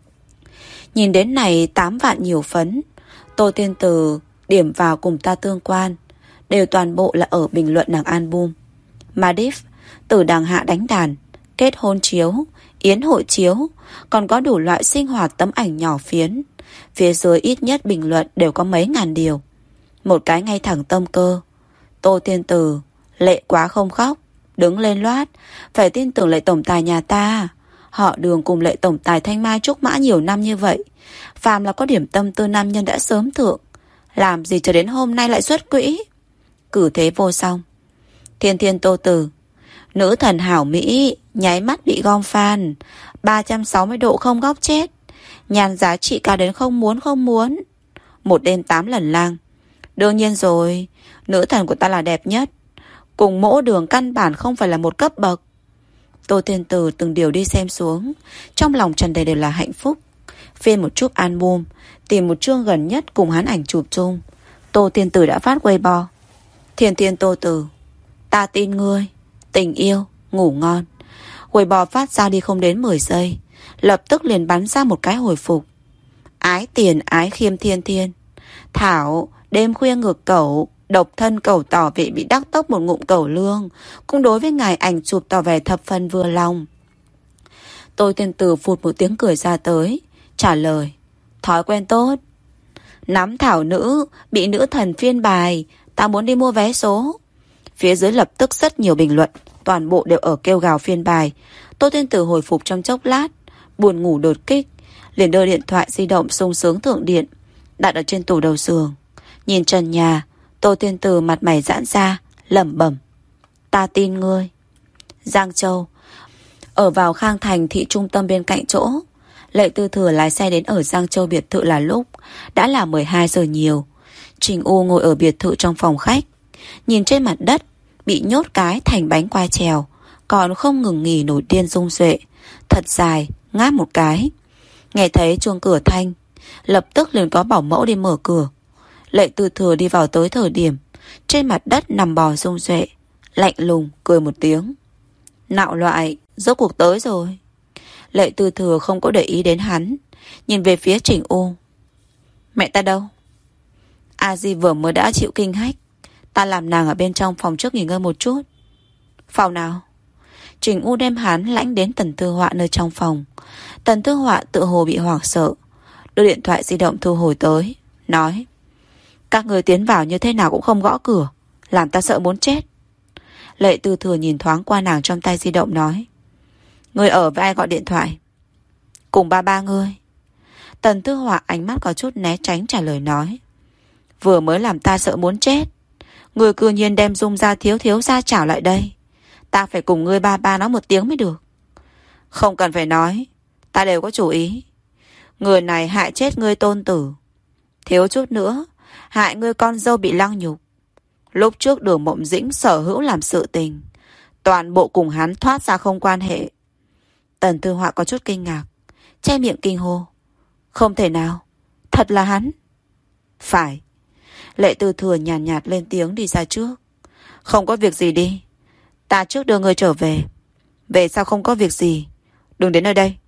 Nhìn đến này tám vạn nhiều phấn, Tô Thiên Tử điểm vào cùng ta tương quan, đều toàn bộ là ở bình luận nàng album. Madif, Tử Đằng Hạ đánh đàn, kết hôn chiếu, yến hội chiếu, còn có đủ loại sinh hoạt tấm ảnh nhỏ phiến. Phía dưới ít nhất bình luận đều có mấy ngàn điều. Một cái ngay thẳng tâm cơ. Tô Thiên Tử, lệ quá không khóc, đứng lên loát, phải tin tưởng Lệ tổng tài nhà ta. Họ Đường cùng Lệ tổng tài thanh mai trúc mã nhiều năm như vậy, phàm là có điểm tâm tư nam nhân đã sớm thượng, làm gì cho đến hôm nay lại xuất quỹ. Cử thế vô song. Thiên Thiên Tô Tử, nữ thần hảo mỹ, nháy mắt bị gom fan, ba trăm sáu mươi độ không góc chết. Nhàn giá trị cao đến không muốn không muốn. Một đêm tám lần lang. Đương nhiên rồi, nữ thần của ta là đẹp nhất, cùng mỗ Đường căn bản không phải là một cấp bậc. Tô Thiên Tử từng điều đi xem xuống, trong lòng tràn đầy đều là hạnh phúc. Phiên một chút album, tìm một chương gần nhất cùng hắn ảnh chụp chung. Tô Thiên Tử đã phát Weibo: Thiên Thiên Tô Tử, ta tin ngươi, tình yêu, ngủ ngon. Weibo phát ra đi không đến mười giây, lập tức liền bắn ra một cái hồi phục: ái tiền ái khiêm Thiên Thiên. Thảo, đêm khuya ngược cẩu, độc thân cẩu tỏ vị bị đắc tốc một ngụm cẩu lương, cũng đối với ngài ảnh chụp tỏ vẻ thập phần vừa lòng. Tôi Thiên Tử phụt một tiếng cười ra tới, trả lời: thói quen tốt. Nắm Thảo nữ, bị nữ thần phiên bài, ta muốn đi mua vé số. Phía dưới lập tức rất nhiều bình luận, toàn bộ đều ở kêu gào phiên bài. Tô Thiên Tử hồi phục trong chốc lát, buồn ngủ đột kích, liền đưa điện thoại di động sung sướng thượng điện, đặt ở trên tủ đầu giường. Nhìn trần nhà, Tô Thiên Tử mặt mày giãn ra, lẩm bẩm: ta tin ngươi. Giang Châu, ở vào Khang Thành thị trung tâm bên cạnh chỗ. Lệ Tư Thừa lái xe đến ở Giang Châu biệt thự là lúc đã là mười hai giờ nhiều. Trình U ngồi ở biệt thự trong phòng khách, nhìn trên mặt đất bị nhốt cái thành bánh quai trèo, còn không ngừng nghỉ nổi điên rung rệ, thật dài, ngáp một cái. Nghe thấy chuông cửa thanh, lập tức liền có bảo mẫu đi mở cửa. Lệ Tư Thừa đi vào tới thời điểm, trên mặt đất nằm bò rung rệ, lạnh lùng cười một tiếng: nạo loại, rốt cuộc tới rồi. Lệ Tư Thừa không có để ý đến hắn, nhìn về phía Trình U: mẹ ta đâu? A Di vừa mới đã chịu kinh hách, ta làm nàng ở bên trong phòng trước nghỉ ngơi một chút. Phòng nào? Trình U đem hắn lãnh đến Tần Thư Họa nơi trong phòng. Tần Thư Họa tự hồ bị hoảng sợ, đưa điện thoại di động thu hồi tới, nói: các người tiến vào như thế nào cũng không gõ cửa, làm ta sợ muốn chết. Lệ Tư Thừa nhìn thoáng qua nàng trong tay di động, nói: ngươi ở với ai gọi điện thoại? Cùng ba ba ngươi. Tần Thư Họa ánh mắt có chút né tránh trả lời, nói: vừa mới làm ta sợ muốn chết, ngươi cư nhiên đem Dung ra thiếu thiếu ra chảo lại đây, ta phải cùng ngươi ba ba nói một tiếng mới được. Không cần phải nói, ta đều có chủ ý. Người này hại chết ngươi tôn tử, thiếu chút nữa hại ngươi con dâu bị lăng nhục. Lúc trước Đường Mộng Dĩnh sở hữu làm sự tình, toàn bộ cùng hắn thoát ra không quan hệ. Tần Thư Họa có chút kinh ngạc, che miệng kinh hô: không thể nào, thật là hắn? Phải. Lệ Tư Thừa nhàn nhạt, nhạt lên tiếng đi ra trước: không có việc gì đi, ta trước đưa ngươi trở về. Về sau không có việc gì, đừng đến nơi đây.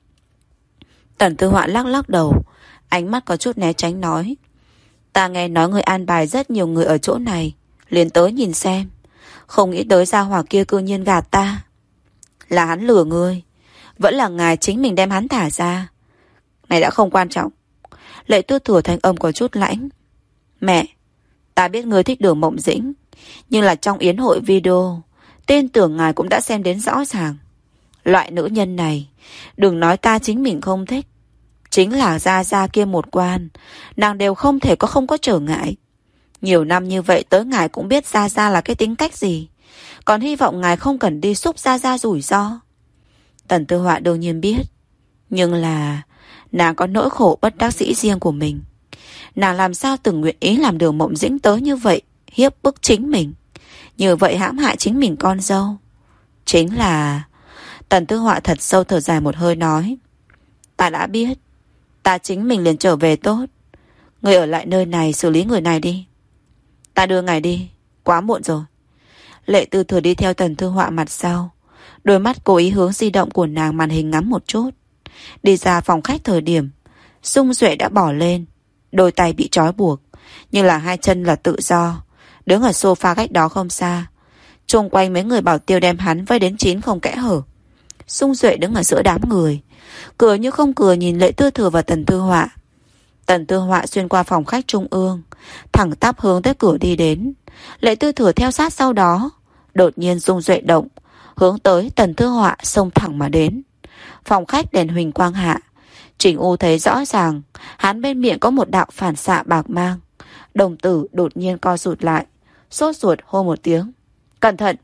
Tần Tư Họa lắc lắc đầu, ánh mắt có chút né tránh nói. Ta nghe nói người an bài rất nhiều người ở chỗ này, liền tới nhìn xem. Không nghĩ tới gia hỏa kia cư nhiên gạt ta. Là hắn lừa ngươi, vẫn là ngài chính mình đem hắn thả ra. Này đã không quan trọng. Lệ Tư Thừa thanh âm có chút lãnh. Mẹ, ta biết ngươi thích Đường Mộng Dĩnh, nhưng là trong yến hội video, tin tưởng ngài cũng đã xem đến rõ ràng. Loại nữ nhân này, đừng nói ta chính mình không thích, chính là Gia Gia kia một quan, nàng đều không thể có không có trở ngại. Nhiều năm như vậy tới ngài cũng biết Gia Gia là cái tính cách gì, còn hy vọng ngài không cần đi xúc Gia Gia rủi ro. Tần Tư Họa đương nhiên biết, nhưng là nàng có nỗi khổ bất đắc dĩ riêng của mình. Nàng làm sao từng nguyện ý làm Đường Mộng Dĩnh tới như vậy, hiếp bức chính mình, như vậy hãm hại chính mình con dâu. Chính là... Tần Tư Họa thật sâu thở dài một hơi nói. Ta đã biết, ta chính mình liền trở về tốt. Người ở lại nơi này xử lý người này đi. Ta đưa ngài đi, quá muộn rồi. Lệ Tư Thừa đi theo Tần Tư Họa mặt sau, đôi mắt cố ý hướng di động của nàng màn hình ngắm một chút. Đi ra phòng khách thời điểm, Dung Duệ đã bỏ lên, đôi tay bị trói buộc, nhưng là hai chân là tự do, đứng ở sofa cách đó không xa. Chung quanh mấy người bảo tiêu đem hắn vây đến chín không kẽ hở. Dung Duệ đứng ở giữa đám người, cười như không cười nhìn Lệ Tư Thừa và Tần Tư Họa. Tần Tư Họa xuyên qua phòng khách trung ương, thẳng tắp hướng tới cửa đi đến. Lệ Tư Thừa theo sát sau đó. Đột nhiên Dung Duệ động, hướng tới Tần Tư Họa xông thẳng mà đến. Phòng khách đèn huỳnh quang hạ, Trình U thấy rõ ràng, hắn bên miệng có một đạo phản xạ bạc mang. Đồng tử đột nhiên co rụt lại, sốt ruột hô một tiếng. Cẩn thận!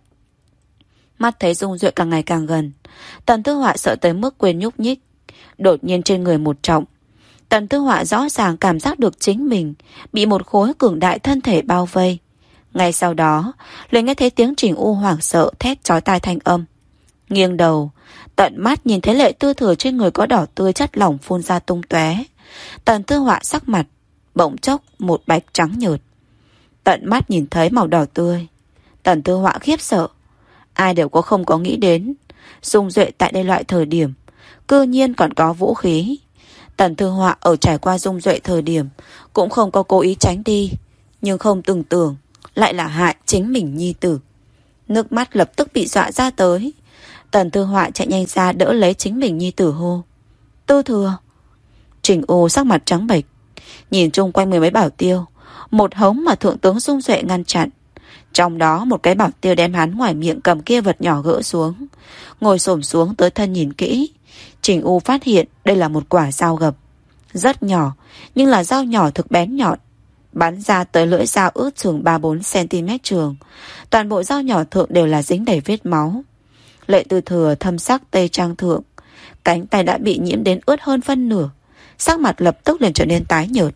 Mắt thấy Dung Duệ càng ngày càng gần, Tần Tư Họa sợ tới mức quên nhúc nhích. Đột nhiên trên người một trọng, Tần Tư Họa rõ ràng cảm giác được chính mình bị một khối cường đại thân thể bao vây. Ngay sau đó, liền nghe thấy tiếng Trình U hoảng sợ thét chói tai thanh âm. Nghiêng đầu, tận mắt nhìn thấy Lệ Tư Thừa trên người có đỏ tươi chất lỏng phun ra tung tóe. Tần Tư Họa sắc mặt bỗng chốc một bạch trắng nhợt. Tận mắt nhìn thấy màu đỏ tươi, Tần Tư Họa khiếp sợ. Ai đều có không có nghĩ đến Dung Duệ tại đây loại thời điểm cư nhiên còn có vũ khí. Tần Tư Họa ở trải qua Dung Duệ thời điểm cũng không có cố ý tránh đi, nhưng không từng tưởng lại là hại chính mình nhi tử. Nước mắt lập tức bị dọa ra tới. Tần Tư Họa chạy nhanh ra đỡ lấy chính mình nhi tử hô. Tư Thừa! Trình U sắc mặt trắng bệch, nhìn chung quanh mười mấy bảo tiêu, một hống mà thượng tướng Dung Duệ ngăn chặn. Trong đó một cái bảo tiêu đem hắn ngoài miệng cầm kia vật nhỏ gỡ xuống, ngồi xổm xuống tới thân nhìn kỹ. Trình U phát hiện đây là một quả dao gập, rất nhỏ, nhưng là dao nhỏ thực bén nhọn, bắn ra tới lưỡi dao ước chừng ba bốn xăng-ti-mét trường. Toàn bộ dao nhỏ thượng đều là dính đầy vết máu. Lệ Tư Thừa thâm sắc tây trang thượng, cánh tay đã bị nhiễm đến ướt hơn phân nửa, sắc mặt lập tức liền trở nên tái nhợt.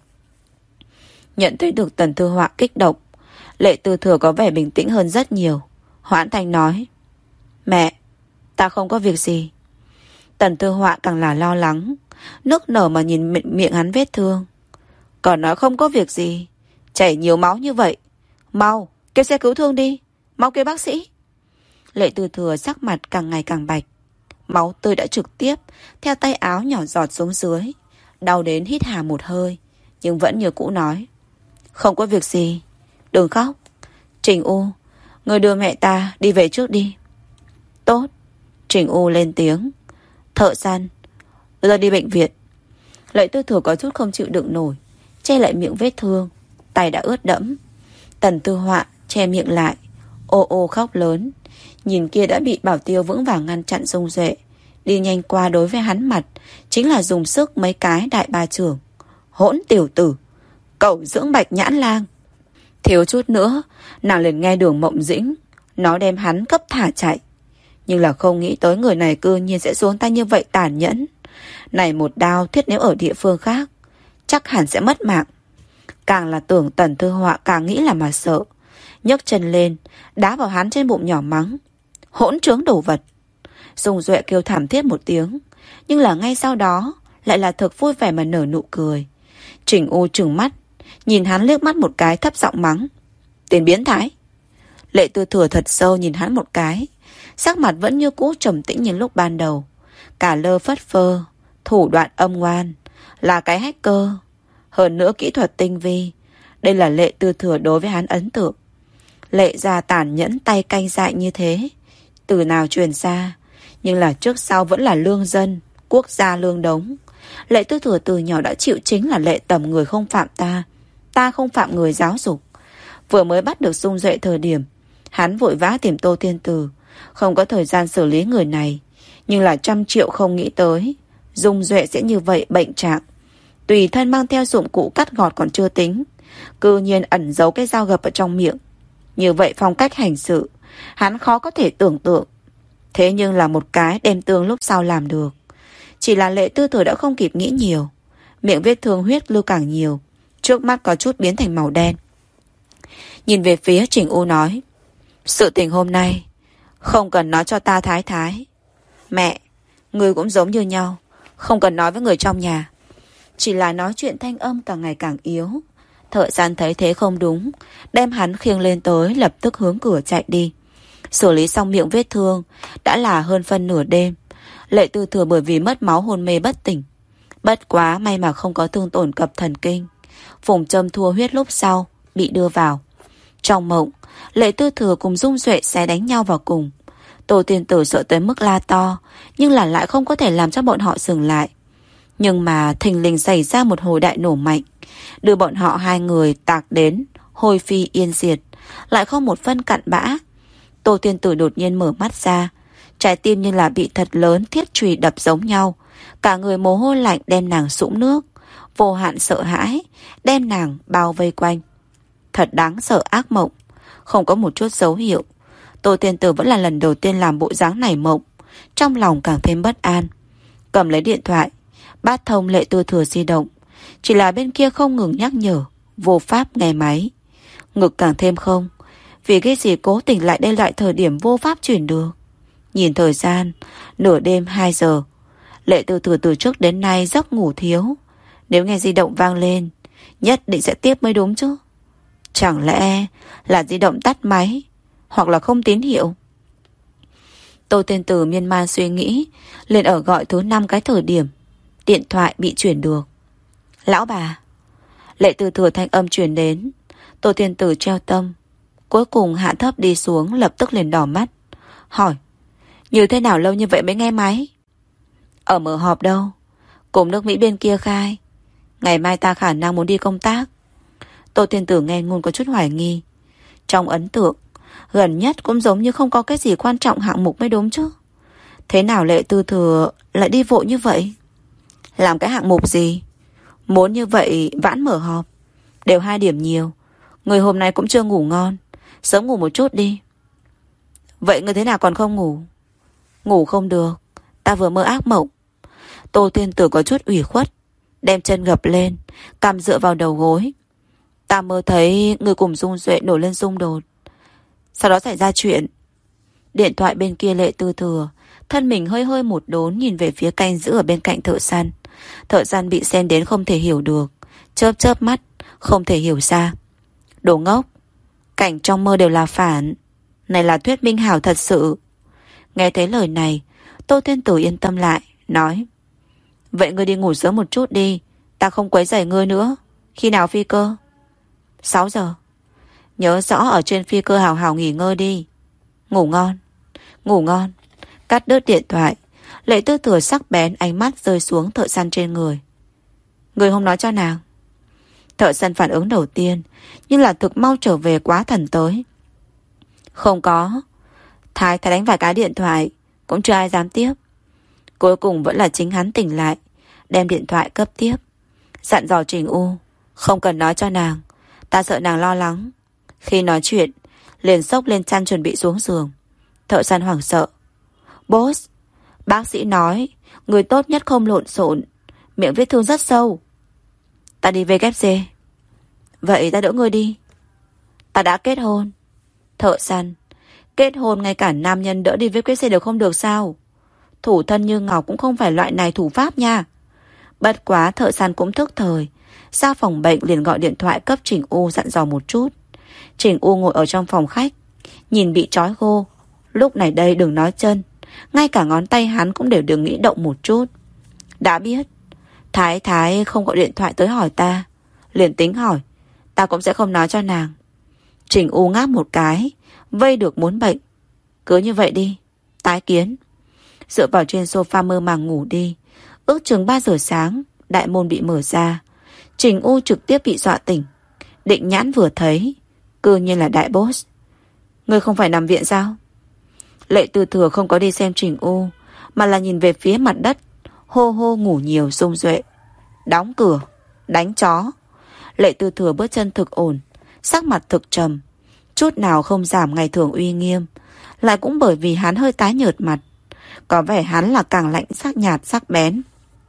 Nhận thấy được Tần Tư Họa kích động, Lệ Tư Thừa có vẻ bình tĩnh hơn rất nhiều. Hoãn thanh nói. Mẹ, ta không có việc gì. Tần Tư Họa càng là lo lắng, nức nở mà nhìn miệng hắn vết thương. Còn nói không có việc gì, chảy nhiều máu như vậy, mau kêu xe cứu thương đi, mau kêu bác sĩ. Lệ Tư Thừa sắc mặt càng ngày càng bạch, máu tươi đã trực tiếp theo tay áo nhỏ giọt xuống dưới. Đau đến hít hà một hơi, nhưng vẫn như cũ nói. Không có việc gì, đừng khóc. Trình U, người đưa mẹ ta đi về trước đi. Tốt. Trình U lên tiếng. Thợ săn, đưa ta đi bệnh viện. Lệ Tư Thừa có chút không chịu đựng nổi, che lại miệng vết thương, tay đã ướt đẫm. Tần Tư Họa che miệng lại, ô ô khóc lớn. Nhìn kia đã bị bảo tiêu vững vàng ngăn chặn Dung Duệ, đi nhanh qua đối với hắn mặt chính là dùng sức mấy cái đại ba trưởng. Hỗn tiểu tử, cậu dưỡng bạch nhãn lang. Thiếu chút nữa nàng liền nghe Đường Mộng Dĩnh nó đem hắn cấp thả chạy, nhưng là không nghĩ tới người này cư nhiên sẽ xuống tay như vậy tàn nhẫn. Này một đao thiết nếu ở địa phương khác chắc hẳn sẽ mất mạng. Càng là tưởng Tần Tư Họa càng nghĩ là mà sợ, nhấc chân lên đá vào hắn trên bụng nhỏ mắng. Hỗn trướng đồ vật. Dung Duệ kêu thảm thiết một tiếng, nhưng là ngay sau đó lại là thực vui vẻ mà nở nụ cười. Trình U trừng mắt nhìn hắn liếc mắt một cái, thấp giọng mắng. Tên biến thái. Lệ Tư Thừa thật sâu nhìn hắn một cái, sắc mặt vẫn như cũ trầm tĩnh như lúc ban đầu. Cả lơ phất phơ, thủ đoạn âm ngoan, là cái hacker. Hơn nữa kỹ thuật tinh vi. Đây là Lệ Tư Thừa đối với hắn ấn tượng. Lệ gia tàn nhẫn tay canh dại như thế, từ nào truyền xa, nhưng là trước sau vẫn là lương dân, quốc gia lương đống. Lệ Tư Thừa từ nhỏ đã chịu chính là lệ tầm người không phạm ta, ta không phạm người giáo dục. Vừa mới bắt được Dung Duệ thời điểm, hắn vội vã tìm Tô Tiên Tử, không có thời gian xử lý người này. Nhưng là trăm triệu không nghĩ tới Dung Duệ sẽ như vậy bệnh trạng. Tùy thân mang theo dụng cụ cắt gọt còn chưa tính, cư nhiên ẩn giấu cái dao gập ở trong miệng. Như vậy phong cách hành sự, hắn khó có thể tưởng tượng. Thế nhưng là một cái đem tương lúc sau làm được. Chỉ là Lệ Tư Thừa đã không kịp nghĩ nhiều. Miệng vết thương huyết lưu càng nhiều, trước mắt có chút biến thành màu đen. Nhìn về phía Trình U nói, sự tình hôm nay không cần nói cho ta thái thái. Mẹ, người cũng giống như nhau, không cần nói với người trong nhà. Chỉ là nói chuyện thanh âm càng ngày càng yếu. Thợ săn thấy thế không đúng, đem hắn khiêng lên tới, lập tức hướng cửa chạy đi. Xử lý xong miệng vết thương, đã là hơn phân nửa đêm. Lệ Tư Thừa bởi vì mất máu hôn mê bất tỉnh. Bất quá may mà không có thương tổn cập thần kinh. Phùng châm thua huyết lúc sau, bị đưa vào. Trong mộng, Lệ Tư Thừa cùng Dung Duệ sẽ đánh nhau vào cùng. Tô Tiên Tử sợ tới mức la to, nhưng là lại không có thể làm cho bọn họ dừng lại. Nhưng mà thình lình xảy ra một hồi đại nổ mạnh, đưa bọn họ hai người tạc đến hôi phi yên diệt, lại không một phân cặn bã. Tô Tiên Tử đột nhiên mở mắt ra, trái tim như là bị thật lớn thiết chùy đập giống nhau. Cả người mồ hôi lạnh đem nàng sũng nước, vô hạn sợ hãi đem nàng bao vây quanh. Thật đáng sợ ác mộng, không có một chút dấu hiệu. Tô Tiên Tử vẫn là lần đầu tiên làm bộ dáng này mộng, trong lòng càng thêm bất an. Cầm lấy điện thoại, bắt thông Lệ Tư Thừa di động. Chỉ là bên kia không ngừng nhắc nhở, vô pháp nghe máy. Ngực càng thêm không, vì cái gì cố tình lại đây loại thời điểm vô pháp chuyển được. Nhìn thời gian, nửa đêm hai giờ. Lệ Tư Thừa từ trước đến nay giấc ngủ thiếu. Nếu nghe di động vang lên, nhất định sẽ tiếp mới đúng chứ. Chẳng lẽ là di động tắt máy, hoặc là không tín hiệu? Tô Tiên Tử miên man suy nghĩ, liền ở gọi thứ năm cái thời điểm điện thoại bị chuyển được. Lão bà. Lệ Tư Thừa thanh âm truyền đến. Tô Tiên Tử treo tâm, cuối cùng hạ thấp đi xuống, lập tức liền đỏ mắt, hỏi, như thế nào lâu như vậy mới nghe máy? Ở mở họp đâu, cùng nước Mỹ bên kia khai, ngày mai ta khả năng muốn đi công tác. Tô Tiên Tử nghe ngôn có chút hoài nghi. Trong ấn tượng, gần nhất cũng giống như không có cái gì quan trọng hạng mục mới đúng chứ. Thế nào Lệ Tư Thừa lại đi vội như vậy? Làm cái hạng mục gì? Muốn như vậy vãn mở họp. Đều hai điểm nhiều, người hôm nay cũng chưa ngủ ngon, sớm ngủ một chút đi. Vậy người thế nào còn không ngủ? Ngủ không được, ta vừa mơ ác mộng. Tô Tiên Tử có chút ủy khuất, đem chân gập lên, cằm dựa vào đầu gối. Ta mơ thấy người cùng Dung Duệ nổi lên xung đột, sau đó xảy ra chuyện. Điện thoại bên kia Lệ Tư Thừa thân mình hơi hơi một đốn, nhìn về phía canh giữ ở bên cạnh thợ săn. Thợ săn bị xem đến không thể hiểu được, chớp chớp mắt, không thể hiểu ra. Đồ ngốc, cảnh trong mơ đều là phản, này là thuyết minh hảo thật sự. Nghe thấy lời này, Tô Tiên Tử yên tâm lại, nói, vậy ngươi đi ngủ sớm một chút đi, ta không quấy rầy ngươi nữa. Khi nào phi cơ? Sáu giờ. Nhớ rõ ở trên phi cơ hào hào nghỉ ngơi đi. Ngủ ngon. Ngủ ngon. Cắt đứt điện thoại, Lệ Tư Thừa sắc bén ánh mắt rơi xuống thợ săn trên người. Người không nói cho nàng? Thợ săn phản ứng đầu tiên, nhưng là thực mau trở về quá thần tới. Không có. Thái thái đánh vài cái điện thoại, cũng chưa ai dám tiếp. Cuối cùng vẫn là chính hắn tỉnh lại, đem điện thoại cấp tiếp, dặn dò Trình U, không cần nói cho nàng, ta sợ nàng lo lắng. Khi nói chuyện, liền xốc lên chăn chuẩn bị xuống giường. Thợ săn hoảng sợ. Boss, bác sĩ nói người tốt nhất không lộn xộn, miệng vết thương rất sâu. Ta đi về ghép dê. Vậy ta đỡ ngươi đi. Ta đã kết hôn. Thợ săn, kết hôn ngay cả nam nhân đỡ đi với quét xe đều không được sao? Thủ thân như Ngọc cũng không phải loại này thủ pháp nha. Bất quá thợ săn cũng thức thời, ra phòng bệnh liền gọi điện thoại cấp Trình U dặn dò một chút. Trình U ngồi ở trong phòng khách, nhìn bị trói gô, Lúc này đây đừng nói chân, ngay cả ngón tay hắn cũng đều đừng nghĩ động một chút. Đã biết. Thái Thái không gọi điện thoại tới hỏi ta, liền tính hỏi, ta cũng sẽ không nói cho nàng. Trình U ngáp một cái, vây được muốn bệnh. Cứ như vậy đi, tái kiến. Dựa vào trên sofa mơ màng ngủ đi. Ước chừng ba giờ sáng, đại môn bị mở ra. Trình U trực tiếp bị dọa tỉnh. Định Nhãn vừa thấy, cư nhiên là đại boss. Ngươi không phải nằm viện sao? Lệ Tư Thừa không có đi xem Trình U, mà là nhìn về phía mặt đất, hô hô ngủ nhiều Dung Duệ. Đóng cửa, đánh chó. Lệ Tư Thừa bước chân thực ổn, sắc mặt thực trầm, chút nào không giảm ngày thường uy nghiêm. Lại cũng bởi vì hắn hơi tái nhợt mặt, có vẻ hắn là càng lạnh sắc nhạt sắc bén.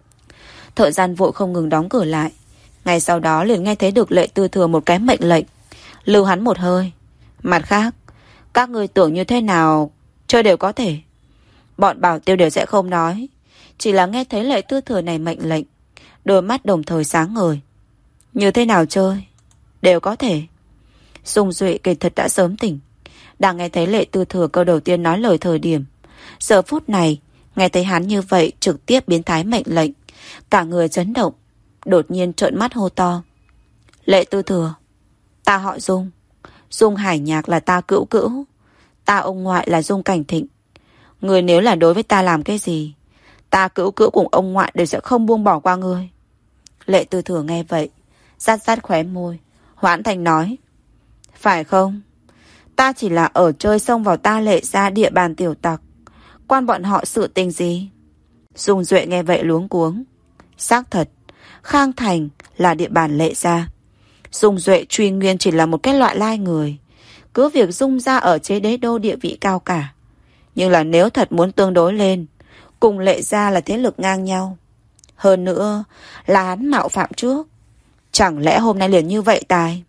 Thợ gian vội không ngừng đóng cửa lại. Ngay sau đó liền nghe thấy được Lệ Tư Thừa một cái mệnh lệnh, lưu hắn một hơi. Mặt khác, các người tưởng như thế nào chơi đều có thể. Bọn bảo tiêu đều sẽ không nói, chỉ là nghe thấy Lệ Tư Thừa này mệnh lệnh, đôi mắt đồng thời sáng ngời. Như thế nào chơi đều có thể. Dung Duệ kỳ thật đã sớm tỉnh, đang nghe thấy Lệ Tư Thừa câu đầu tiên nói lời thời điểm. Giờ phút này nghe thấy hắn như vậy trực tiếp biến thái mệnh lệnh, cả người chấn động, đột nhiên trợn mắt hô to. Lệ Tư Thừa, ta họ Dung, Dung Hải Nhạc là ta cữu cữu, ta ông ngoại là Dung Cảnh Thịnh. Người nếu là đối với ta làm cái gì, ta cữu cữu cùng ông ngoại đều sẽ không buông bỏ qua ngươi. Lệ Tư Thừa nghe vậy, rát rát khóe môi, hoãn thành nói. Phải không? Ta chỉ là ở chơi xông vào ta Lệ ra địa bàn tiểu tặc, quan bọn họ sự tình gì? Dung Duệ nghe vậy luống cuống. Xác thật, Khang Thành là địa bàn Lệ gia. Dung Duệ truy nguyên chỉ là một cái loại lai người, cứ việc Dung gia ở chế đế đô địa vị cao cả, nhưng là nếu thật muốn tương đối lên, cùng Lệ gia là thế lực ngang nhau. Hơn nữa là hắn mạo phạm trước, chẳng lẽ hôm nay liền như vậy tài?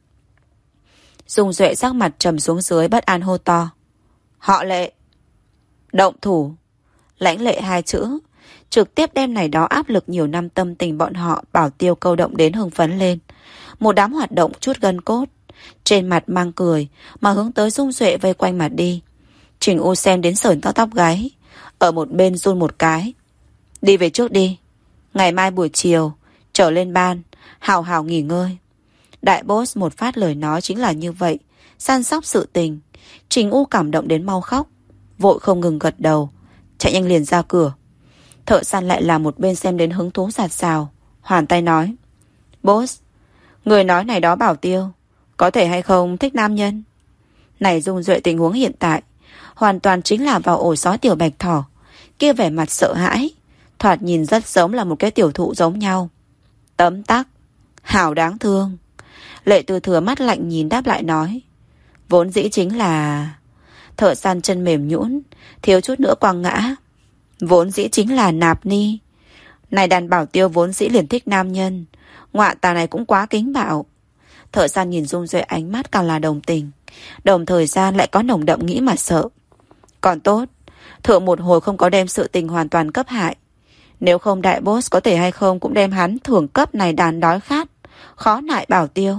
Dung Duệ sắc mặt trầm xuống dưới, bất an hô to. Họ Lệ, động thủ. Lãnh Lệ hai chữ trực tiếp đem này đó áp lực nhiều năm tâm tình bọn họ bảo tiêu câu động đến hưng phấn lên. Một đám hoạt động chút gân cốt, trên mặt mang cười mà hướng tới Dung Duệ vây quanh mặt đi. Trình U xem đến sởn tóc tóc gáy, ở một bên run một cái. Đi về trước đi, ngày mai buổi chiều trở lên ban, hào hào nghỉ ngơi. Đại boss một phát lời nói chính là như vậy, săn sóc sự tình. Trình U cảm động đến mau khóc, vội không ngừng gật đầu, chạy nhanh liền ra cửa. Thợ săn lại là một bên xem đến hứng thú giạt rào, hoàn tay nói. Boss, người nói này đó bảo tiêu, có thể hay không thích nam nhân? Này Dung Duệ tình huống hiện tại hoàn toàn chính là vào ổ sói tiểu bạch thỏ, kia vẻ mặt sợ hãi, thoạt nhìn rất giống là một cái tiểu thụ giống nhau. Tấm tắc, hảo đáng thương. Lệ Tư Thừa mắt lạnh nhìn đáp lại nói. Vốn dĩ chính là... Thợ săn chân mềm nhũn, thiếu chút nữa quăng ngã. Vốn dĩ chính là nạp ni. Này đàn bảo tiêu vốn dĩ liền thích nam nhân, ngọa tà này cũng quá kính bạo. Thợ săn nhìn Dung Duệ ánh mắt càng là đồng tình, đồng thời gian lại có nồng đậm nghĩ mà sợ. Còn tốt, thợ một hồi không có đem sự tình hoàn toàn cấp hại. Nếu không đại boss có thể hay không cũng đem hắn thưởng cấp này đàn đói khát, khó nại bảo tiêu.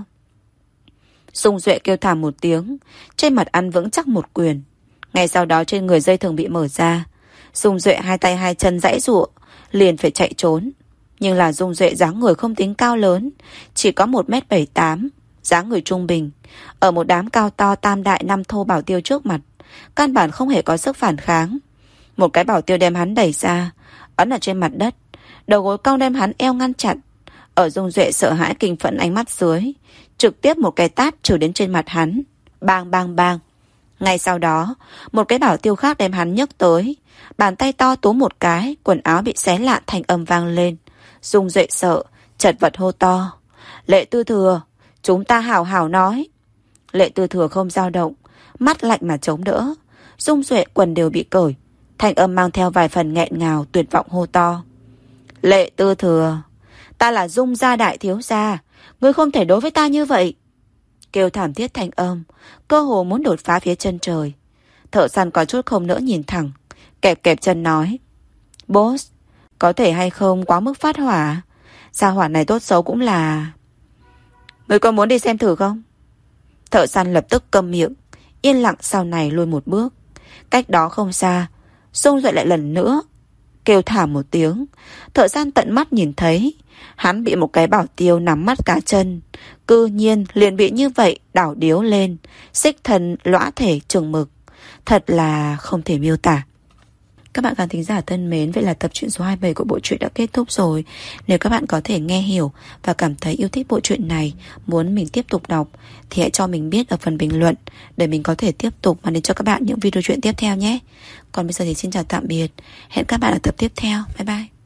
Dung Duệ kêu thảm một tiếng, trên mặt ăn vững chắc một quyền. Ngay sau đó trên người dây thường bị mở ra. Dung Duệ hai tay hai chân giãy giụa, liền phải chạy trốn. Nhưng là Dung Duệ dáng người không tính cao lớn, chỉ có một mét bảy tám, dáng người trung bình. Ở một đám cao to tam đại năm thô bảo tiêu trước mặt, căn bản không hề có sức phản kháng. Một cái bảo tiêu đem hắn đẩy ra, ấn ở trên mặt đất, đầu gối cong đem hắn eo ngăn chặn. Ở Dung Duệ sợ hãi kinh phẫn ánh mắt dưới, trực tiếp một cái tát trừ đến trên mặt hắn. Bang bang bang. Ngay sau đó, một cái bảo tiêu khác đem hắn nhấc tới, bàn tay to túm một cái, quần áo bị xé lạn thành âm vang lên. Dung Duệ sợ, chật vật hô to. Lệ Tư Thừa, chúng ta hảo hảo nói. Lệ Tư Thừa không dao động, mắt lạnh mà chống đỡ. Dung Duệ quần đều bị cởi, thành âm mang theo vài phần nghẹn ngào, tuyệt vọng hô to. Lệ Tư Thừa, ta là Dung gia đại thiếu gia, ngươi không thể đối với ta như vậy. Kêu thảm thiết thành âm, cơ hồ muốn đột phá phía chân trời. Thợ săn có chút không nỡ nhìn thẳng, kẹp kẹp chân nói. Boss, có thể hay không quá mức phát hỏa? Gia hỏa này tốt xấu cũng là... Ngươi có muốn đi xem thử không? Thợ săn lập tức câm miệng, yên lặng sau này lùi một bước. Cách đó không xa, Dung dậy lại lần nữa, kêu thảm một tiếng. Thợ săn tận mắt nhìn thấy hắn bị một cái bảo tiêu nắm mắt cá chân, cư nhiên liền bị như vậy đảo điếu lên, xích thân lõa thể chừng mực. Thật là không thể miêu tả. Các bạn khán thính giả thân mến, vậy là tập truyện số hai mươi bảy của bộ truyện đã kết thúc rồi. Nếu các bạn có thể nghe hiểu và cảm thấy yêu thích bộ truyện này, muốn mình tiếp tục đọc, thì hãy cho mình biết ở phần bình luận để mình có thể tiếp tục mang đến cho các bạn những video truyện tiếp theo nhé. Còn bây giờ thì xin chào tạm biệt. Hẹn các bạn ở tập tiếp theo. Bye bye.